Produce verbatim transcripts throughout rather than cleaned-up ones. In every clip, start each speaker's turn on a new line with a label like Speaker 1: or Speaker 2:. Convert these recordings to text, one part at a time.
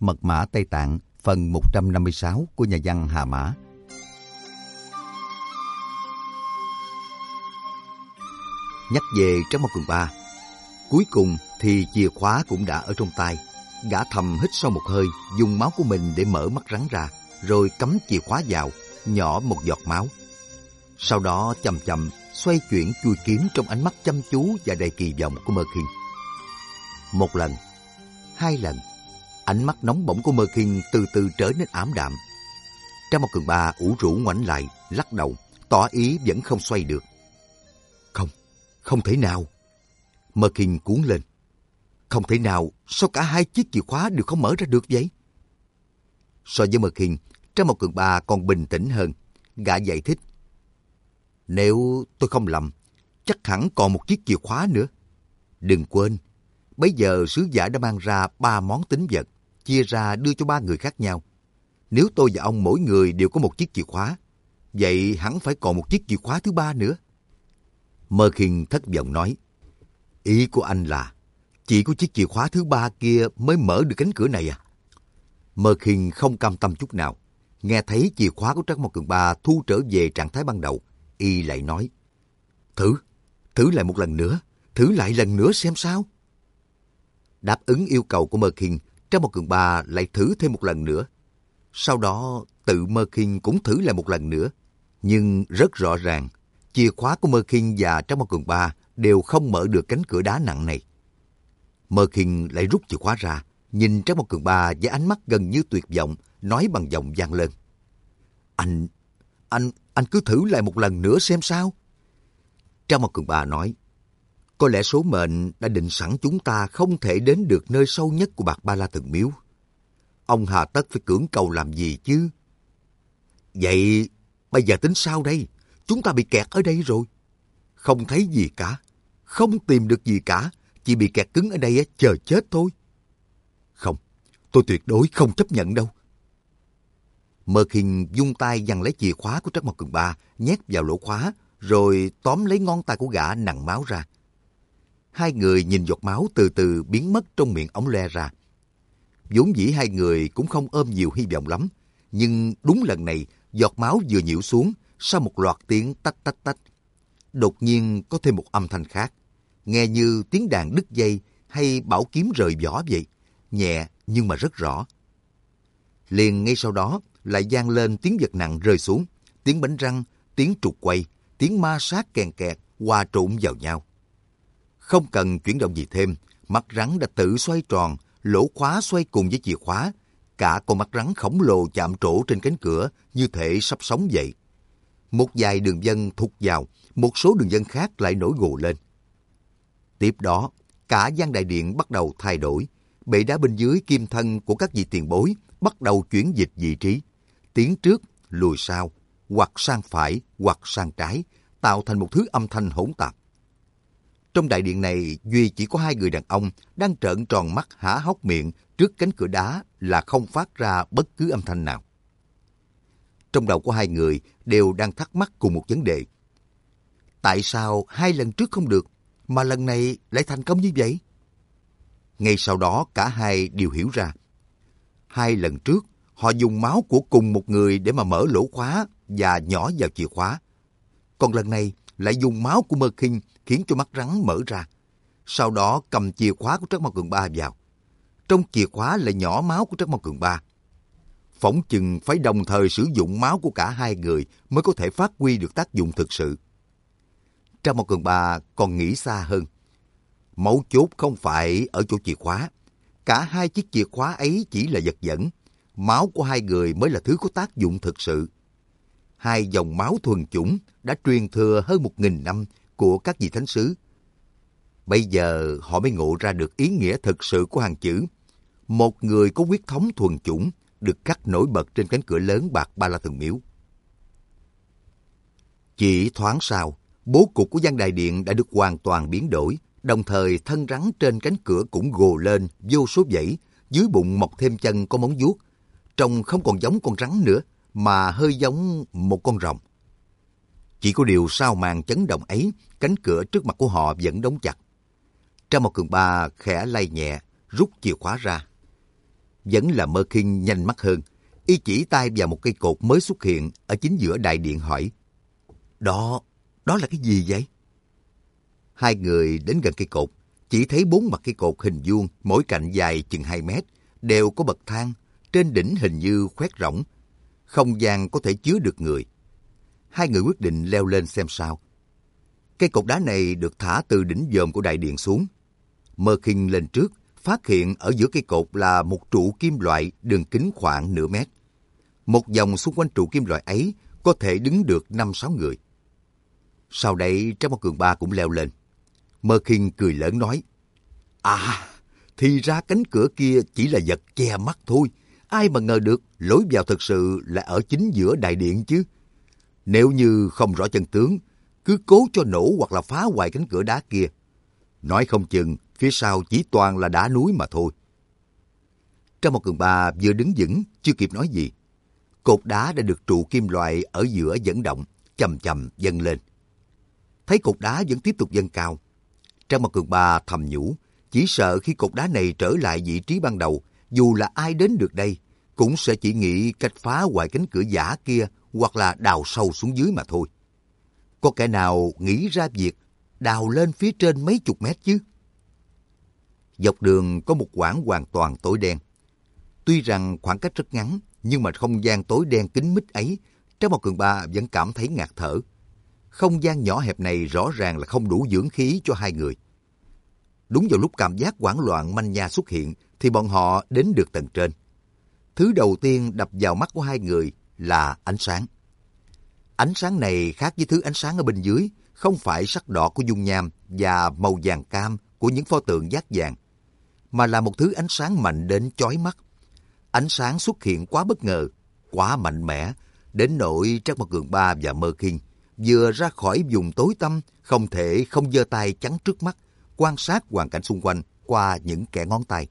Speaker 1: Mật mã Tây Tạng phần một trăm năm mươi sáu của nhà văn Hà Mã. Nhắc về Tráng Bao Cường Ba, cuối cùng thì chìa khóa cũng đã ở trong tay. Gã thầm hít sâu một hơi, dùng máu của mình để mở mắt rắn ra, rồi cắm chìa khóa vào, nhỏ một giọt máu. Sau đó chậm chậm xoay chuyển chuôi kiếm trong ánh mắt chăm chú và đầy kỳ vọng của Mơ Khiên. Một lần, hai lần, ánh mắt nóng bỏng của Mơ Khiên từ từ trở nên ảm đạm. Tráng Bao Cường Ba ủ rũ ngoảnh lại, lắc đầu, tỏ ý vẫn không xoay được. Không, không thể nào. Mơ Khiên cuống lên. Không thể nào, sao cả hai chiếc chìa khóa đều không mở ra được vậy? So với Mơ Khiên, Tráng Bao Cường Ba còn bình tĩnh hơn. Gã giải thích. Nếu tôi không lầm, chắc hẳn còn một chiếc chìa khóa nữa. Đừng quên, bây giờ sứ giả đã mang ra ba món tín vật, chia ra đưa cho ba người khác nhau. Nếu tôi và ông mỗi người đều có một chiếc chìa khóa, vậy hẳn phải còn một chiếc chìa khóa thứ ba nữa. Mơ Khiên thất vọng nói, ý của anh là chỉ có chiếc chìa khóa thứ ba kia mới mở được cánh cửa này à? Mơ Khiên không cam tâm chút nào. Nghe thấy chìa khóa của Tráng Bao Cường Ba thu trở về trạng thái ban đầu, y lại nói, Thử, thử lại một lần nữa, thử lại lần nữa xem sao. Đáp ứng yêu cầu của Mơ Khiên, Tráng Bao Cường Ba lại thử thêm một lần nữa. Sau đó tự Mơ Khiên cũng thử lại một lần nữa. Nhưng rất rõ ràng, chìa khóa của Mơ Khiên và Tráng Bao Cường Ba đều không mở được cánh cửa đá nặng này. Mơ Khiên lại rút chìa khóa ra, nhìn Tráng Bao Cường Ba với ánh mắt gần như tuyệt vọng, nói bằng giọng vang lên. Anh, anh, anh cứ thử lại một lần nữa xem sao. Tráng Bao Cường Ba nói, có lẽ số mệnh đã định sẵn chúng ta không thể đến được nơi sâu nhất của Bạc Ba La Thần Miếu. Ông hà tất phải cưỡng cầu làm gì chứ? Vậy bây giờ tính sao đây? Chúng ta bị kẹt ở đây rồi. Không thấy gì cả, không tìm được gì cả, chỉ bị kẹt cứng ở đây chờ chết thôi. Không, tôi tuyệt đối không chấp nhận đâu. Mơ Khiên vung tay giằng lấy chìa khóa của Tráng Bao Cường Ba, nhét vào lỗ khóa, rồi tóm lấy ngón tay của gã nặn máu ra. Hai người nhìn giọt máu từ từ biến mất trong miệng ống loe ra. Vốn dĩ hai người cũng không ôm nhiều hy vọng lắm, nhưng đúng lần này giọt máu vừa nhiễu xuống, sau một loạt tiếng tách tách tách, đột nhiên có thêm một âm thanh khác, nghe như tiếng đàn đứt dây hay bảo kiếm rời vỏ vậy, nhẹ nhưng mà rất rõ. Liền ngay sau đó lại vang lên tiếng vật nặng rơi xuống, tiếng bánh răng, tiếng trục quay, tiếng ma sát kèn kẹt hòa trộn vào nhau. Không cần chuyển động gì thêm, mắt rắn đã tự xoay tròn, lỗ khóa xoay cùng với chìa khóa. Cả con mắt rắn khổng lồ chạm trổ trên cánh cửa như thể sắp sống vậy. Một vài đường vân thụt vào, một số đường vân khác lại nổi gồ lên. Tiếp đó, cả gian đại điện bắt đầu thay đổi. Bệ đá bên dưới kim thân của các vị tiền bối bắt đầu chuyển dịch vị trí. Tiến trước, lùi sau, hoặc sang phải, hoặc sang trái, tạo thành một thứ âm thanh hỗn tạp. Trong đại điện này, duy chỉ có hai người đàn ông đang trợn tròn mắt há hốc miệng trước cánh cửa đá là không phát ra bất cứ âm thanh nào. Trong đầu của hai người đều đang thắc mắc cùng một vấn đề. Tại sao hai lần trước không được, mà lần này lại thành công như vậy? Ngay sau đó cả hai đều hiểu ra. Hai lần trước, họ dùng máu của cùng một người để mà mở lỗ khóa và nhỏ vào chìa khóa. Còn lần này lại dùng máu của Mơ Khiên khiến cho mắt rắn mở ra. Sau đó cầm chìa khóa của Tráng Bao Cường Ba vào. Trong chìa khóa lại nhỏ máu của Tráng Bao Cường Ba. Phỏng chừng phải đồng thời sử dụng máu của cả hai người mới có thể phát huy được tác dụng thực sự. Tráng Bao Cường Ba còn nghĩ xa hơn. Mấu chốt không phải ở chỗ chìa khóa. Cả hai chiếc chìa khóa ấy chỉ là vật dẫn. Máu của hai người mới là thứ có tác dụng thực sự. Hai dòng máu thuần chủng đã truyền thừa hơn một nghìn năm của các vị thánh sứ. Bây giờ họ mới ngộ ra được ý nghĩa thực sự của hàng chữ. Một người có huyết thống thuần chủng được khắc nổi bật trên cánh cửa lớn Bạc Ba La Thần Miếu. Chỉ thoáng sau, bố cục của gian đại điện đã được hoàn toàn biến đổi, đồng thời thân rắn trên cánh cửa cũng gồ lên vô số vảy, dưới bụng mọc thêm chân có móng vuốt, trông không còn giống con rắn nữa, mà hơi giống một con rồng. Chỉ có điều sau màn chấn động ấy, cánh cửa trước mặt của họ vẫn đóng chặt. Tráng Bao Cường Ba khẽ lay nhẹ, rút chìa khóa ra. Vẫn là Mơ Kinh nhanh mắt hơn. Y chỉ tay vào một cây cột mới xuất hiện ở chính giữa đại điện hỏi. Đó, đó là cái gì vậy? Hai người đến gần cây cột, chỉ thấy bốn mặt cây cột hình vuông, mỗi cạnh dài chừng hai mét, đều có bậc thang, trên đỉnh hình như khoét rỗng. Không gian có thể chứa được người. Hai người quyết định leo lên xem sao. Cây cột đá này được thả từ đỉnh dòm của đại điện xuống. Mơ Kinh lên trước, phát hiện ở giữa cây cột là một trụ kim loại đường kính khoảng nửa mét. Một vòng xung quanh trụ kim loại ấy có thể đứng được năm sáu người. Sau đấy Trác Mao Cường Ba cũng leo lên. Mơ Kinh cười lớn nói, à, thì ra cánh cửa kia chỉ là vật che mắt thôi. Ai mà ngờ được lối vào thực sự là ở chính giữa đại điện chứ. Nếu như không rõ chân tướng, cứ cố cho nổ hoặc là phá hoại cánh cửa đá kia. Nói không chừng phía sau chỉ toàn là đá núi mà thôi. Trác Mao Cường Ba vừa đứng vững, chưa kịp nói gì. Cột đá đã được trụ kim loại ở giữa dẫn động, chậm chậm dâng lên. Thấy cột đá vẫn tiếp tục dâng cao, Trác Mao Cường Ba thầm nhủ, chỉ sợ khi cột đá này trở lại vị trí ban đầu, dù là ai đến được đây, cũng sẽ chỉ nghĩ cách phá hoại cánh cửa giả kia hoặc là đào sâu xuống dưới mà thôi. Có kẻ nào nghĩ ra việc đào lên phía trên mấy chục mét chứ? Dọc đường có một quãng hoàn toàn tối đen. Tuy rằng khoảng cách rất ngắn, nhưng mà không gian tối đen kín mít ấy, Trác Mao Cường Ba vẫn cảm thấy ngạt thở. Không gian nhỏ hẹp này rõ ràng là không đủ dưỡng khí cho hai người. Đúng vào lúc cảm giác hoảng loạn manh nha xuất hiện, thì bọn họ đến được tầng trên. Thứ đầu tiên đập vào mắt của hai người là ánh sáng. Ánh sáng này khác với thứ ánh sáng ở bên dưới, không phải sắc đỏ của dung nham và màu vàng cam của những pho tượng dát vàng, mà là một thứ ánh sáng mạnh đến chói mắt. Ánh sáng xuất hiện quá bất ngờ, quá mạnh mẽ, đến nỗi Trác Mao Cường Ba và Mơ Kinh vừa ra khỏi vùng tối tăm, không thể không giơ tay chắn trước mắt, quan sát hoàn cảnh xung quanh qua những kẽ ngón tay.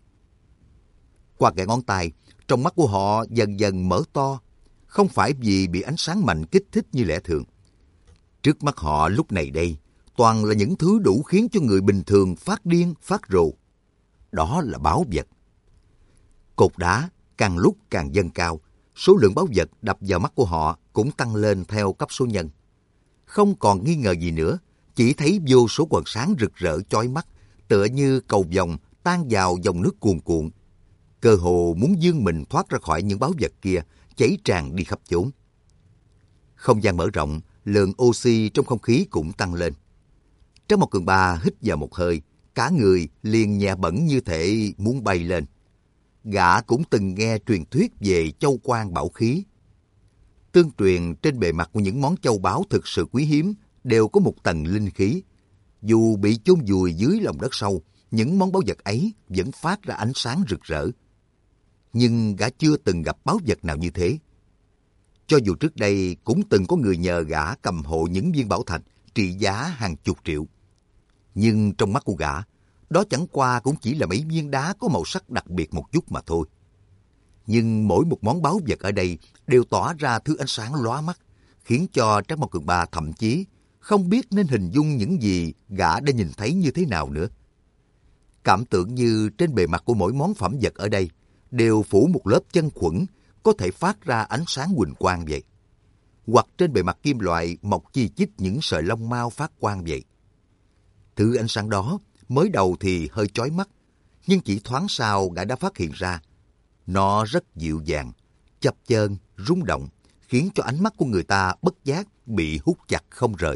Speaker 1: Qua kẽ ngón tay, trong mắt của họ dần dần mở to, không phải vì bị ánh sáng mạnh kích thích như lẽ thường. Trước mắt họ lúc này đây, toàn là những thứ đủ khiến cho người bình thường phát điên, phát rồ. Đó là báu vật. Cột đá càng lúc càng dâng cao, số lượng báu vật đập vào mắt của họ cũng tăng lên theo cấp số nhân. Không còn nghi ngờ gì nữa, chỉ thấy vô số quầng sáng rực rỡ chói mắt, tựa như cầu vồng tan vào dòng nước cuồn cuộn. Cơ hồ muốn vươn mình thoát ra khỏi những báu vật kia, chảy tràn đi khắp chốn. Không gian mở rộng, lượng oxy trong không khí cũng tăng lên. Trác Mao Cường Ba hít vào một hơi, cả người liền nhẹ bẫng như thể muốn bay lên. Gã cũng từng nghe truyền thuyết về châu quan bảo khí. Tương truyền trên bề mặt của những món châu báu thực sự quý hiếm đều có một tầng linh khí. Dù bị chôn vùi dưới lòng đất sâu, những món báu vật ấy vẫn phát ra ánh sáng rực rỡ. Nhưng gã chưa từng gặp báu vật nào như thế. Cho dù trước đây cũng từng có người nhờ gã cầm hộ những viên bảo thạch trị giá hàng chục triệu. Nhưng trong mắt của gã, đó chẳng qua cũng chỉ là mấy viên đá có màu sắc đặc biệt một chút mà thôi. Nhưng mỗi một món báu vật ở đây đều tỏa ra thứ ánh sáng lóa mắt, khiến cho Trác Mao Cường Ba thậm chí không biết nên hình dung những gì gã đã nhìn thấy như thế nào nữa. Cảm tưởng như trên bề mặt của mỗi món phẩm vật ở đây đều phủ một lớp chân khuẩn có thể phát ra ánh sáng huỳnh quang vậy. Hoặc trên bề mặt kim loại mọc chi chít những sợi lông mao phát quang vậy. Thứ ánh sáng đó mới đầu thì hơi chói mắt, nhưng chỉ thoáng sau gã đã phát hiện ra. Nó rất dịu dàng, chập chờn, rung động, khiến cho ánh mắt của người ta bất giác bị hút chặt không rời.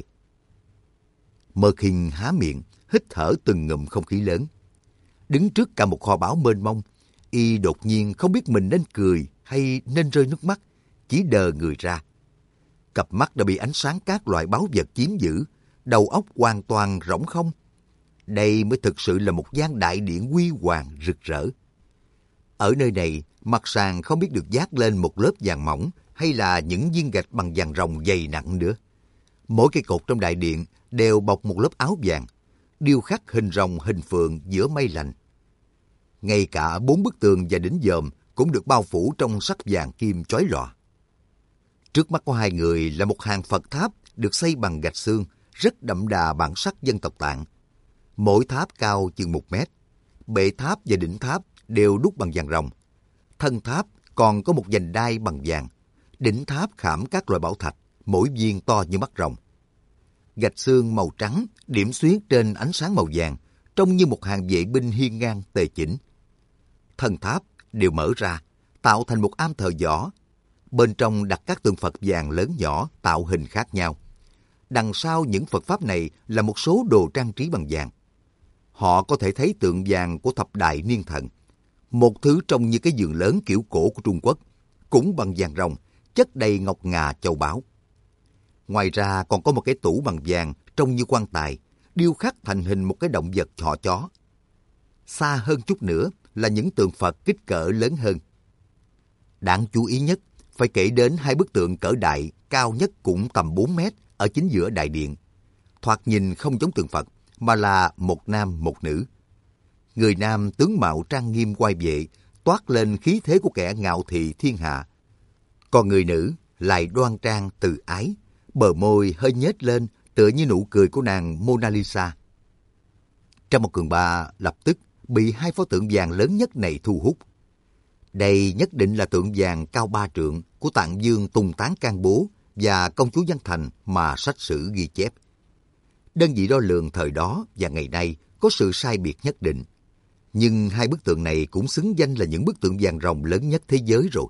Speaker 1: Mơ Kinh há miệng, hít thở từng ngụm không khí lớn. Đứng trước cả một kho báu mênh mông, y đột nhiên không biết mình nên cười hay nên rơi nước mắt, chỉ đờ người ra. Cặp mắt đã bị ánh sáng các loại báu vật chiếm giữ, đầu óc hoàn toàn rỗng không. Đây mới thực sự là một gian đại điện huy hoàng rực rỡ. Ở nơi này, mặt sàn không biết được dát lên một lớp vàng mỏng hay là những viên gạch bằng vàng ròng dày nặng nữa. Mỗi cây cột trong đại điện đều bọc một lớp áo vàng, điêu khắc hình rồng hình phượng giữa mây lành. Ngay cả bốn bức tường và đỉnh dòm cũng được bao phủ trong sắc vàng kim chói lòa. Trước mắt của hai người là một hàng Phật tháp được xây bằng gạch xương, rất đậm đà bản sắc dân tộc Tạng. Mỗi tháp cao chừng một mét, bệ tháp và đỉnh tháp đều đúc bằng vàng ròng. Thân tháp còn có một vành đai bằng vàng, đỉnh tháp khảm các loại bảo thạch, mỗi viên to như mắt rồng. Gạch xương màu trắng điểm xuyết trên ánh sáng màu vàng, trông như một hàng vệ binh hiên ngang tề chỉnh. Thân tháp đều mở ra, tạo thành một am thờ võ. Bên trong đặt các tượng Phật vàng lớn nhỏ tạo hình khác nhau. Đằng sau những Phật pháp này là một số đồ trang trí bằng vàng. Họ có thể thấy tượng vàng của thập đại niên thần, một thứ trông như cái giường lớn kiểu cổ của Trung Quốc, cũng bằng vàng ròng, chất đầy ngọc ngà châu báu. Ngoài ra còn có một cái tủ bằng vàng trông như quan tài, điêu khắc thành hình một cái động vật thỏ chó. Xa hơn chút nữa là những tượng Phật kích cỡ lớn hơn. Đáng chú ý nhất phải kể đến hai bức tượng cỡ đại, cao nhất cũng tầm bốn mét ở chính giữa đại điện. Thoạt nhìn không giống tượng Phật, mà là một nam một nữ. Người nam tướng mạo trang nghiêm oai vệ, toát lên khí thế của kẻ ngạo thị thiên hạ. Còn người nữ lại đoan trang từ ái, bờ môi hơi nhếch lên tựa như nụ cười của nàng Mona Lisa. Trong một cường ba lập tức bị hai pho tượng vàng lớn nhất này thu hút. Đây nhất định là tượng vàng cao ba trượng của Tạng Dương Tùng Tán Can Bố và công chúa Văn Thành mà sách sử ghi chép. Đơn vị đo lường thời đó và ngày nay có sự sai biệt nhất định. Nhưng hai bức tượng này cũng xứng danh là những bức tượng vàng ròng lớn nhất thế giới rồi.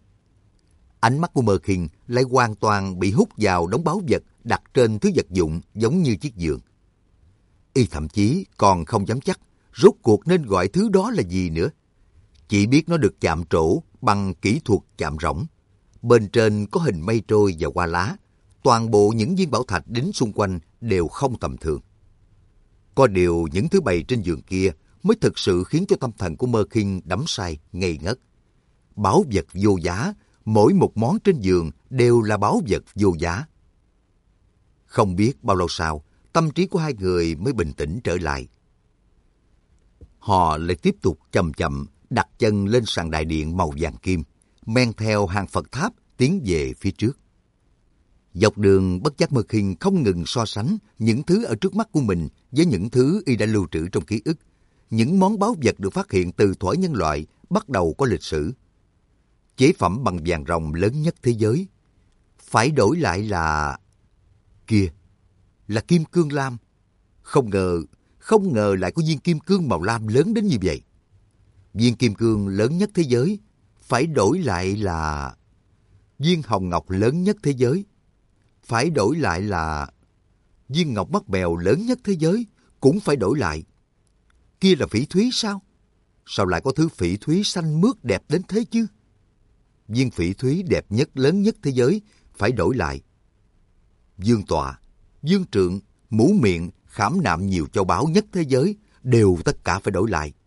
Speaker 1: Ánh mắt của Merkin lại hoàn toàn bị hút vào đống báu vật đặt trên thứ vật dụng giống như chiếc giường. Y thậm chí còn không dám chắc rốt cuộc nên gọi thứ đó là gì nữa. Chỉ biết nó được chạm trổ bằng kỹ thuật chạm rỗng. Bên trên có hình mây trôi và hoa lá. Toàn bộ những viên bảo thạch đính xung quanh đều không tầm thường. Có điều những thứ bày trên giường kia mới thực sự khiến cho tâm thần của Merkin đắm say, ngây ngất. Bảo vật vô giá, mỗi một món trên giường đều là bảo vật vô giá. Không biết bao lâu sau, tâm trí của hai người mới bình tĩnh trở lại. Họ lại tiếp tục chậm chậm đặt chân lên sàn đại điện màu vàng kim, men theo hàng Phật tháp tiến về phía trước. Dọc đường bất giác Merkin không ngừng so sánh những thứ ở trước mắt của mình với những thứ y đã lưu trữ trong ký ức, những món báu vật được phát hiện từ thuở nhân loại bắt đầu có lịch sử. Chế phẩm bằng vàng ròng lớn nhất thế giới, phải đổi lại là... Kia, là kim cương lam. Không ngờ, không ngờ lại có viên kim cương màu lam lớn đến như vậy. Viên kim cương lớn nhất thế giới, phải đổi lại là... Viên hồng ngọc lớn nhất thế giới, phải đổi lại là... Viên ngọc mắt bèo lớn nhất thế giới, cũng phải đổi lại. Kia là phỉ thúy sao? Sao lại có thứ phỉ thúy xanh mướt đẹp đến thế chứ? Viên phỉ thúy đẹp nhất lớn nhất thế giới, phải đổi lại. Dương tọa, dương trượng, mũ miệng, khảm nạm nhiều châu báu nhất thế giới, đều tất cả phải đổi lại.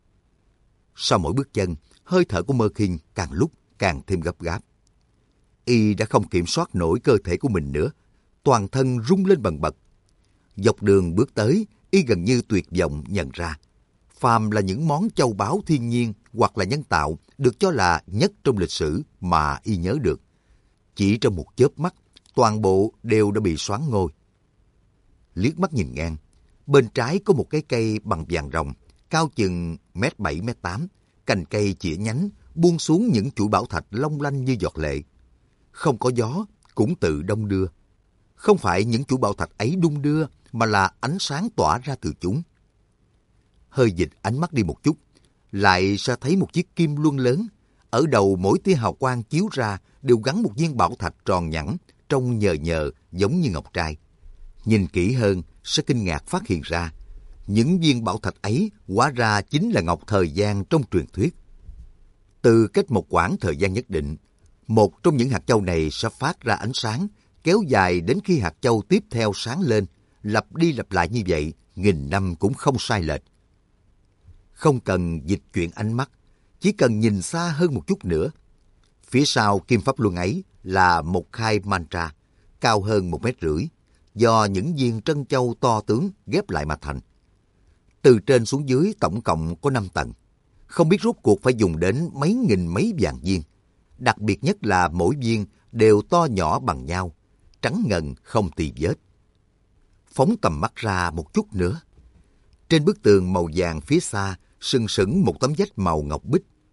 Speaker 1: Sau mỗi bước chân, hơi thở của Merkin càng lúc càng thêm gấp gáp. Y đã không kiểm soát nổi cơ thể của mình nữa, toàn thân rung lên bần bật. Dọc đường bước tới, Y gần như tuyệt vọng nhận ra, phàm là những món châu báu thiên nhiên hoặc là nhân tạo được cho là nhất trong lịch sử mà Y nhớ được. Chỉ trong một chớp mắt, toàn bộ đều đã bị xoán ngôi. Liếc mắt nhìn ngang, bên trái có một cái cây bằng vàng ròng, cao chừng mét bảy mét tám, cành cây chĩa nhánh, buông xuống những chuỗi bảo thạch long lanh như giọt lệ. Không có gió, cũng tự đong đưa. Không phải những chuỗi bảo thạch ấy đung đưa, mà là ánh sáng tỏa ra từ chúng. Hơi dịch ánh mắt đi một chút, lại sẽ thấy một chiếc kim luân lớn. Ở đầu mỗi tia hào quang chiếu ra đều gắn một viên bảo thạch tròn nhẵn, trông nhờ nhờ giống như ngọc trai. Nhìn kỹ hơn sẽ kinh ngạc phát hiện ra, những viên bảo thạch ấy hóa ra chính là ngọc thời gian trong truyền thuyết. Từ cách một quãng thời gian nhất định, một trong những hạt châu này sẽ phát ra ánh sáng, kéo dài đến khi hạt châu tiếp theo sáng lên, lặp đi lặp lại như vậy, nghìn năm cũng không sai lệch. Không cần dịch chuyển ánh mắt, chỉ cần nhìn xa hơn một chút nữa. Phía sau kim pháp luân ấy là một khai mantra, cao hơn một mét rưỡi, do những viên trân châu to tướng ghép lại mà thành. Từ trên xuống dưới tổng cộng có năm tầng. Không biết rốt cuộc phải dùng đến mấy nghìn mấy vạn viên. Đặc biệt nhất là mỗi viên đều to nhỏ bằng nhau, trắng ngần không tì vết. Phóng tầm mắt ra một chút nữa. Trên bức tường màu vàng phía xa, sừng sững một tấm vách màu ngọc bích.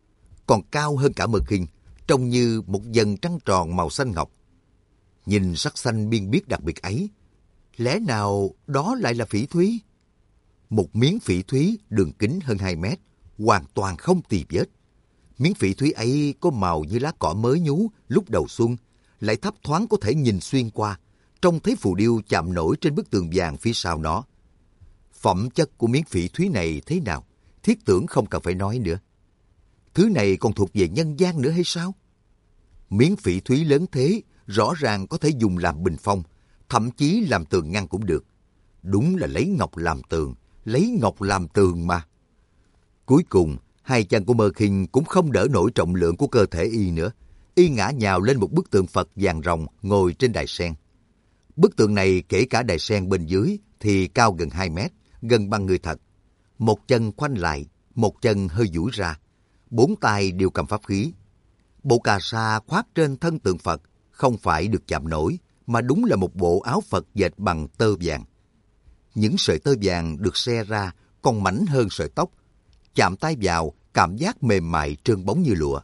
Speaker 1: còn cao hơn cả Mơ Kinh, trông như một dần trăng tròn màu xanh ngọc. Nhìn sắc xanh biên biếc đặc biệt ấy, lẽ nào đó lại là phỉ thúy? Một miếng phỉ thúy đường kính hơn hai mét, hoàn toàn không tì vết. Miếng phỉ thúy ấy có màu như lá cỏ mới nhú lúc đầu xuân, lại thấp thoáng có thể nhìn xuyên qua, trông thấy phù điêu chạm nổi trên bức tường vàng phía sau nó. Phẩm chất của miếng phỉ thúy này thế nào, Thiết Tưởng không cần phải nói nữa. Thứ này còn thuộc về nhân gian nữa hay sao? Miếng phỉ thúy lớn thế, rõ ràng có thể dùng làm bình phong, thậm chí làm tường ngăn cũng được. Đúng là lấy ngọc làm tường, lấy ngọc làm tường mà. Cuối cùng, hai chân của Mơ Kinh cũng không đỡ nổi trọng lượng của cơ thể y nữa. Y ngã nhào lên một bức tượng Phật vàng ròng ngồi trên đài sen. Bức tượng này kể cả đài sen bên dưới thì cao gần hai mét, gần bằng người thật. Một chân khoanh lại, một chân hơi duỗi ra. Bốn tay đều cầm pháp khí. Bộ cà sa khoác trên thân tượng Phật không phải được chạm nổi, mà đúng là một bộ áo Phật dệt bằng tơ vàng. Những sợi tơ vàng được xe ra còn mảnh hơn sợi tóc. Chạm tay vào, cảm giác mềm mại trơn bóng như lụa.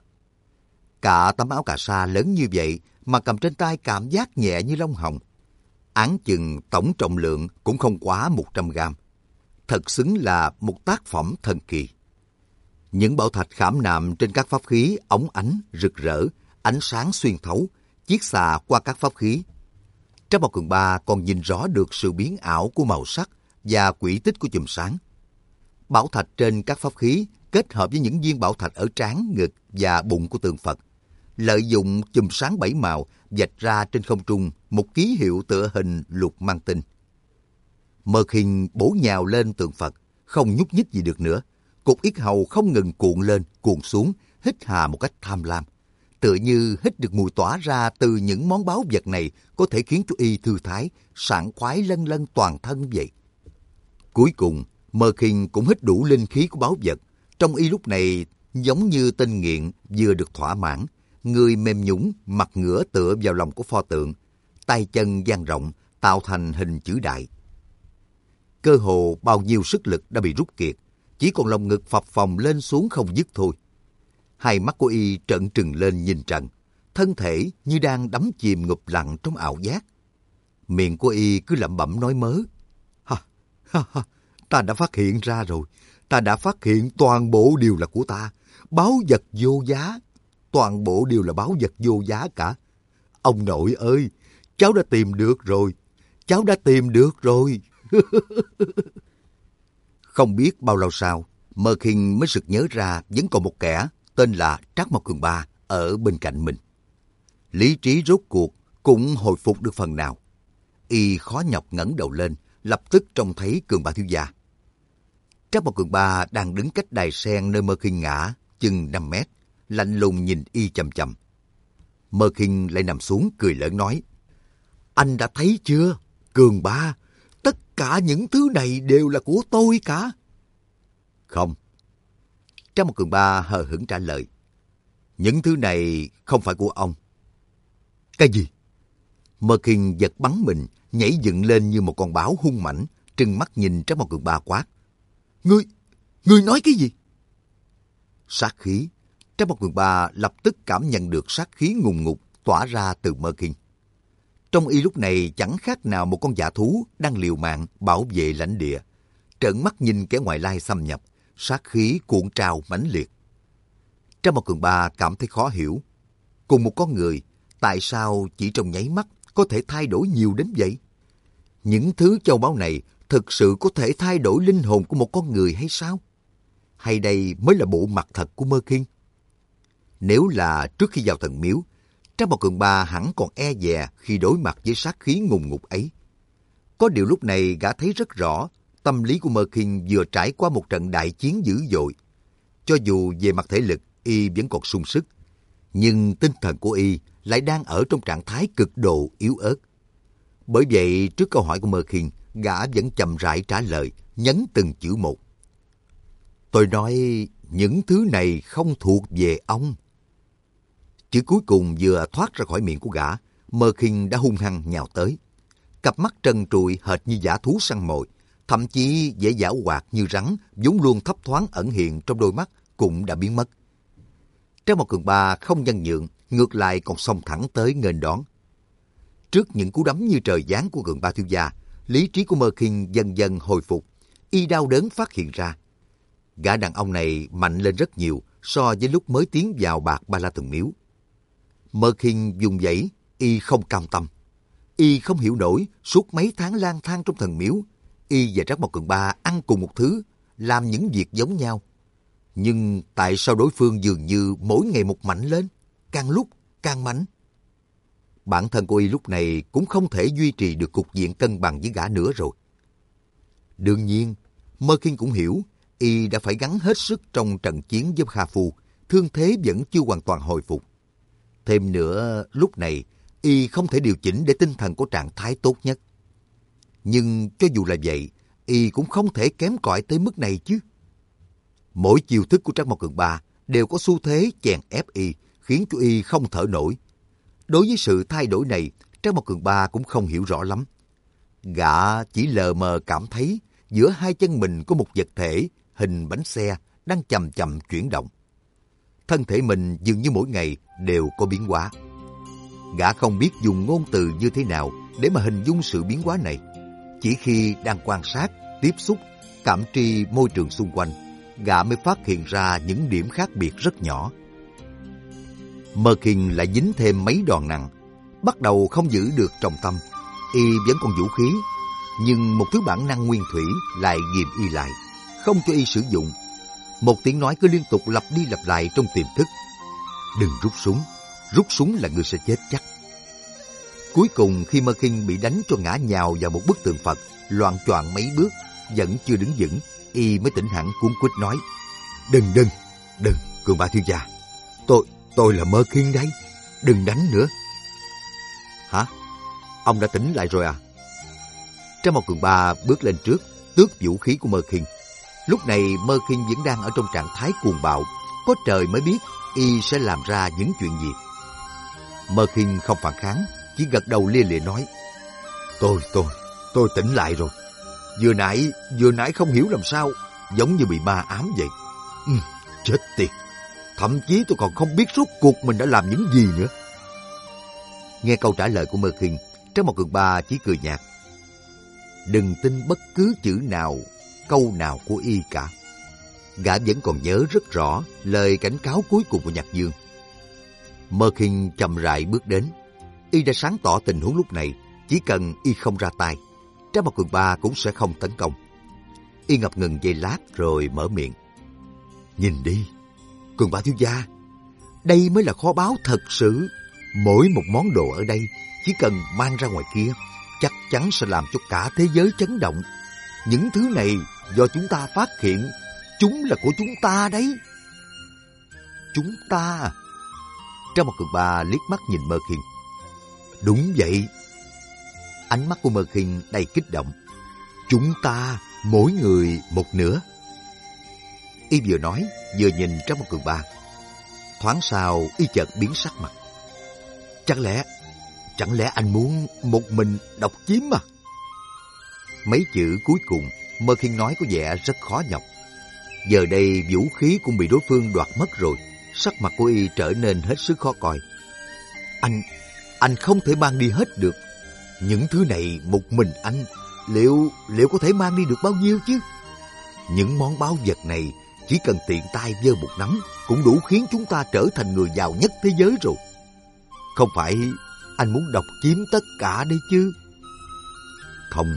Speaker 1: Cả tấm áo cà sa lớn như vậy mà cầm trên tay cảm giác nhẹ như lông hồng. Áng chừng tổng trọng lượng cũng không quá một trăm gram. Thật xứng là một tác phẩm thần kỳ. Những bảo thạch khảm nạm trên các pháp khí óng ánh, rực rỡ, ánh sáng xuyên thấu, chiết xạ qua các pháp khí. Trác Mộc Cường Ba còn nhìn rõ được sự biến ảo của màu sắc và quỹ tích của chùm sáng. Bảo thạch trên các pháp khí kết hợp với những viên bảo thạch ở trán, ngực và bụng của tượng Phật, lợi dụng chùm sáng bảy màu vạch ra trên không trung một ký hiệu tựa hình lục mang tinh. Mơ Kinh bổ nhào lên tượng Phật, không nhúc nhích gì được nữa. Cục yết hầu không ngừng cuộn lên, cuộn xuống, hít hà một cách tham lam. Tựa như hít được mùi tỏa ra từ những món báu vật này có thể khiến cho y thư thái, sảng khoái lân lân toàn thân vậy. Cuối cùng, Mơ Kinh cũng hít đủ linh khí của báu vật. Trong y lúc này giống như tên nghiện vừa được thỏa mãn, người mềm nhũn, mặt ngửa tựa vào lòng của pho tượng, tay chân dang rộng tạo thành hình chữ đại. Cơ hồ bao nhiêu sức lực đã bị rút kiệt, chỉ còn lồng ngực phập phồng lên xuống không dứt thôi. Hai mắt của y trợn trừng lên nhìn trần, thân thể như đang đắm chìm ngụp lặng trong ảo giác. Miệng của y cứ lẩm bẩm nói mớ. Ha, ha, ha, ta đã phát hiện ra rồi, ta đã phát hiện toàn bộ đều là của ta, báu vật vô giá, toàn bộ đều là báu vật vô giá cả. Ông nội ơi, cháu đã tìm được rồi, cháu đã tìm được rồi. Không biết bao lâu sau, Mơ Kinh mới sực nhớ ra vẫn còn một kẻ tên là Trác Mộc Cường Ba ở bên cạnh mình. Lý trí rốt cuộc cũng hồi phục được phần nào. Y khó nhọc ngẩng đầu lên, lập tức trông thấy Cường Ba thiếu gia. Trác Mộc Cường Ba đang đứng cách đài sen nơi Mơ Kinh ngã chừng năm mét, lạnh lùng nhìn y chằm chằm. Mơ Kinh lại nằm xuống cười lớn nói: Anh đã thấy chưa, Cường Ba, tất cả những thứ này đều là của tôi cả. Không. Trác Mộc Cường Ba hờ hững trả lời: Những thứ này không phải của ông. Cái gì? Mơ Kinh giật bắn mình, nhảy dựng lên như một con báo hung mãnh, trừng mắt nhìn Trác Mộc Cường Ba quát: Ngươi, ngươi nói cái gì? Sát khí. Trác Mộc Cường Ba lập tức cảm nhận được sát khí ngùng ngục tỏa ra từ Mơ Kinh. Trong y lúc này chẳng khác nào một con dã thú đang liều mạng bảo vệ lãnh địa, trợn mắt nhìn kẻ ngoại lai xâm nhập, sát khí cuộn trào mãnh liệt. Trác Mộc Cường Ba cảm thấy khó hiểu, cùng một con người, tại sao chỉ trong nháy mắt có thể thay đổi nhiều đến vậy? Những thứ châu báu này thực sự có thể thay đổi linh hồn của một con người hay sao? Hay đây mới là bộ mặt thật của Mơ Kinh? Nếu là trước khi vào thần miếu, Trác Mộc Cường Ba hẳn còn e dè khi đối mặt với sát khí ngùng ngục ấy. Có điều lúc này gã thấy rất rõ, tâm lý của Mơ Kinh vừa trải qua một trận đại chiến dữ dội. Cho dù về mặt thể lực, y vẫn còn sung sức, nhưng tinh thần của y lại đang ở trong trạng thái cực độ yếu ớt. Bởi vậy, trước câu hỏi của Mơ Kinh, gã vẫn chậm rãi trả lời, nhấn từng chữ một. Tôi nói, những thứ này không thuộc về ông. Chữ cuối cùng vừa thoát ra khỏi miệng của gã, Mơ Kinh đã hung hăng nhào tới. Cặp mắt trần trụi hệt như dã thú săn mồi, thậm chí vẻ giảo hoạt như rắn, vốn luôn thấp thoáng ẩn hiện trong đôi mắt, cũng đã biến mất. Trang Mộc Cường Ba không nhân nhượng, ngược lại còn xông thẳng tới nghênh đón. Trước những cú đấm như trời giáng của Cường Ba thiếu gia, lý trí của Mơ Kinh dần dần hồi phục. Y đau đớn phát hiện ra, gã đàn ông này mạnh lên rất nhiều so với lúc mới tiến vào Bạc Ba La Thần Miếu. Mơ Kinh dùng dãy, y không cam tâm. Y không hiểu nổi, suốt mấy tháng lang thang trong thần miếu, y và Trác Mộc Cường Ba ăn cùng một thứ, làm những việc giống nhau. Nhưng tại sao đối phương dường như mỗi ngày một mạnh lên, càng lúc càng mạnh? Bản thân của y lúc này cũng không thể duy trì được cục diện cân bằng với gã nữa rồi. Đương nhiên, Mơ Kinh cũng hiểu, y đã phải gắng hết sức trong trận chiến với Kha Phu, thương thế vẫn chưa hoàn toàn hồi phục. Thêm nữa, lúc này, y không thể điều chỉnh để tinh thần có trạng thái tốt nhất. Nhưng cho dù là vậy, y cũng không thể kém cỏi tới mức này chứ. Mỗi chiêu thức của Trác Mộc Cường Ba đều có xu thế chèn ép y, khiến cho y không thở nổi. Đối với sự thay đổi này, Trác Mộc Cường Ba cũng không hiểu rõ lắm. Gã chỉ lờ mờ cảm thấy giữa hai chân mình có một vật thể hình bánh xe đang chậm chậm chuyển động. Thân thể mình dường như mỗi ngày đều có biến hóa. Gã không biết dùng ngôn từ như thế nào để mà hình dung sự biến hóa này. Chỉ khi đang quan sát, tiếp xúc, cảm tri môi trường xung quanh, gã mới phát hiện ra những điểm khác biệt rất nhỏ. Mơ Kinh lại dính thêm mấy đòn nặng, bắt đầu không giữ được trọng tâm. Y vẫn còn vũ khí, nhưng một thứ bản năng nguyên thủy lại ghìm y lại, không cho y sử dụng. Một tiếng nói cứ liên tục lặp đi lặp lại trong tiềm thức: đừng rút súng, rút súng là ngươi sẽ chết chắc. Cuối cùng khi Mơ Kinh bị đánh cho ngã nhào vào một bức tượng Phật, loạng choạng mấy bước, vẫn chưa đứng vững, y mới tỉnh hẳn cuống quýt nói: đừng đừng, đừng, Cường Ba thiếu gia, tôi, tôi là Mơ Kinh đấy, đừng đánh nữa. Hả? Ông đã tỉnh lại rồi à? Trác Mộc Cường Ba bước lên trước, tước vũ khí của Mơ Kinh. Lúc này Mơ Kinh vẫn đang ở trong trạng thái cuồng bạo, có trời mới biết y sẽ làm ra những chuyện gì. Mơ Kinh không phản kháng, chỉ gật đầu lia lịa nói: Tôi, tôi, tôi tỉnh lại rồi. Vừa nãy, vừa nãy không hiểu làm sao, giống như bị ma ám vậy. Ừ, chết tiệt. Thậm chí tôi còn không biết rốt cuộc mình đã làm những gì nữa. Nghe câu trả lời của Mơ Kinh, Trác Mộc Cường Ba chỉ cười nhạt: đừng tin bất cứ chữ nào, câu nào của y cả. Gã vẫn còn nhớ rất rõ lời cảnh cáo cuối cùng của Nhạc Dương. Mơ Kinh chậm rãi bước đến. Y đã sáng tỏ tình huống lúc này, chỉ cần y không ra tay, Trác Mộc Cường Ba cũng sẽ không tấn công. Y ngập ngừng giây lát rồi mở miệng: nhìn đi, Cường Ba thiếu gia, đây mới là kho báu thật sự. Mỗi một món đồ ở đây, chỉ cần mang ra ngoài kia, chắc chắn sẽ làm cho cả thế giới chấn động. Những thứ này do chúng ta phát hiện, chúng là của chúng ta đấy. Chúng ta? Trác Mộc Cường Ba liếc mắt nhìn Mơ Kinh. Đúng vậy. Ánh mắt của Mơ Kinh đầy kích động. Chúng ta, mỗi người một nửa. Y vừa nói, vừa nhìn Trác Mộc Cường Ba. Thoáng sau, y chợt biến sắc mặt. Chẳng lẽ, chẳng lẽ anh muốn một mình độc chiếm à? Mấy chữ cuối cùng, Mơ Kinh nói có vẻ rất khó nhọc. Giờ đây vũ khí cũng bị đối phương đoạt mất rồi. Sắc mặt của y trở nên hết sức khó coi. Anh, anh không thể mang đi hết được. Những thứ này một mình anh, liệu, liệu có thể mang đi được bao nhiêu chứ? Những món báu vật này chỉ cần tiện tay giơ một nắm cũng đủ khiến chúng ta trở thành người giàu nhất thế giới rồi. Không phải anh muốn độc chiếm tất cả đấy chứ? Không.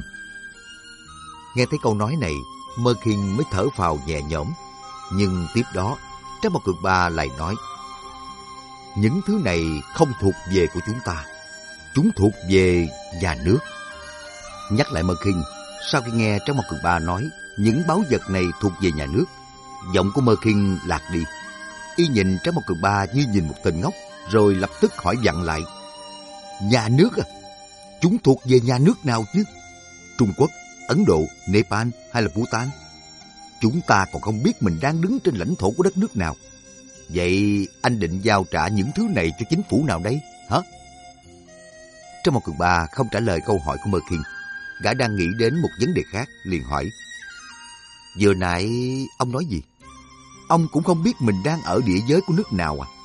Speaker 1: Nghe thấy câu nói này, Mơ Kinh mới thở phào nhẹ nhõm. Nhưng tiếp đó, Trác Mộc Cường Ba lại nói: những thứ này không thuộc về của chúng ta, chúng thuộc về nhà nước. Nhắc lại Mơ Kinh, sau khi nghe Trác Mộc Cường Ba nói những báu vật này thuộc về nhà nước, giọng của Mơ Kinh lạc đi. Y nhìn Trác Mộc Cường Ba như nhìn một tên ngốc, rồi lập tức hỏi vặn lại: nhà nước à? Chúng thuộc về nhà nước nào chứ? Trung Quốc, Ấn Độ, Nepal hay là Bhutan? Chúng ta còn không biết mình đang đứng trên lãnh thổ của đất nước nào. Vậy anh định giao trả những thứ này cho chính phủ nào đây, hả? Trác Mộc Cường Ba không trả lời câu hỏi của Mơ Kinh. Gã đang nghĩ đến một vấn đề khác, liền hỏi: vừa nãy ông nói gì? Ông cũng không biết mình đang ở địa giới của nước nào à?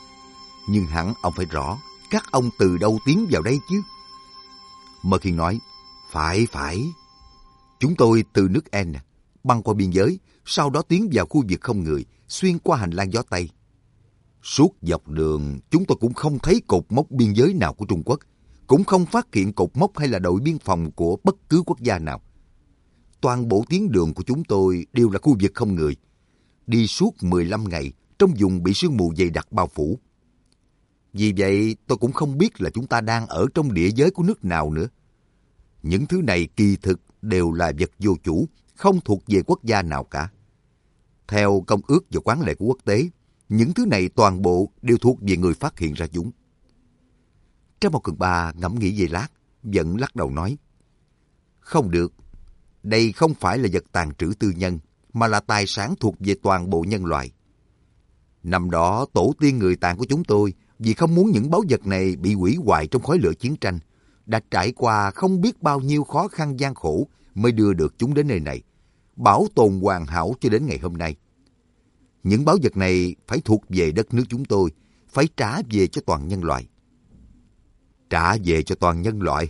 Speaker 1: Nhưng hẳn ông phải rõ, các ông từ đâu tiến vào đây chứ? Mơ Khiên nói, phải, phải. Chúng tôi từ nước N, băng qua biên giới, sau đó tiến vào khu vực không người, xuyên qua hành lang gió Tây. Suốt dọc đường, chúng tôi cũng không thấy cột mốc biên giới nào của Trung Quốc, cũng không phát hiện cột mốc hay là đội biên phòng của bất cứ quốc gia nào. Toàn bộ tuyến đường của chúng tôi đều là khu vực không người, đi suốt mười lăm ngày trong vùng bị sương mù dày đặc bao phủ. Vì vậy, tôi cũng không biết là chúng ta đang ở trong địa giới của nước nào nữa. Những thứ này kỳ thực đều là vật vô chủ, không thuộc về quốc gia nào cả. Theo công ước và quán lệ của quốc tế, những thứ này toàn bộ đều thuộc về người phát hiện ra chúng. Trang Mộc Cường Ba ngẫm nghĩ giây lát, vẫn lắc đầu nói, không được, đây không phải là vật tàn trữ tư nhân, mà là tài sản thuộc về toàn bộ nhân loại. Năm đó, tổ tiên người Tạng của chúng tôi, vì không muốn những báu vật này bị hủy hoại trong khói lửa chiến tranh, đã trải qua không biết bao nhiêu khó khăn gian khổ mới đưa được chúng đến nơi này, bảo tồn hoàn hảo cho đến ngày hôm nay. Những báu vật này phải thuộc về đất nước chúng tôi, phải trả về cho toàn nhân loại. Trả về cho toàn nhân loại?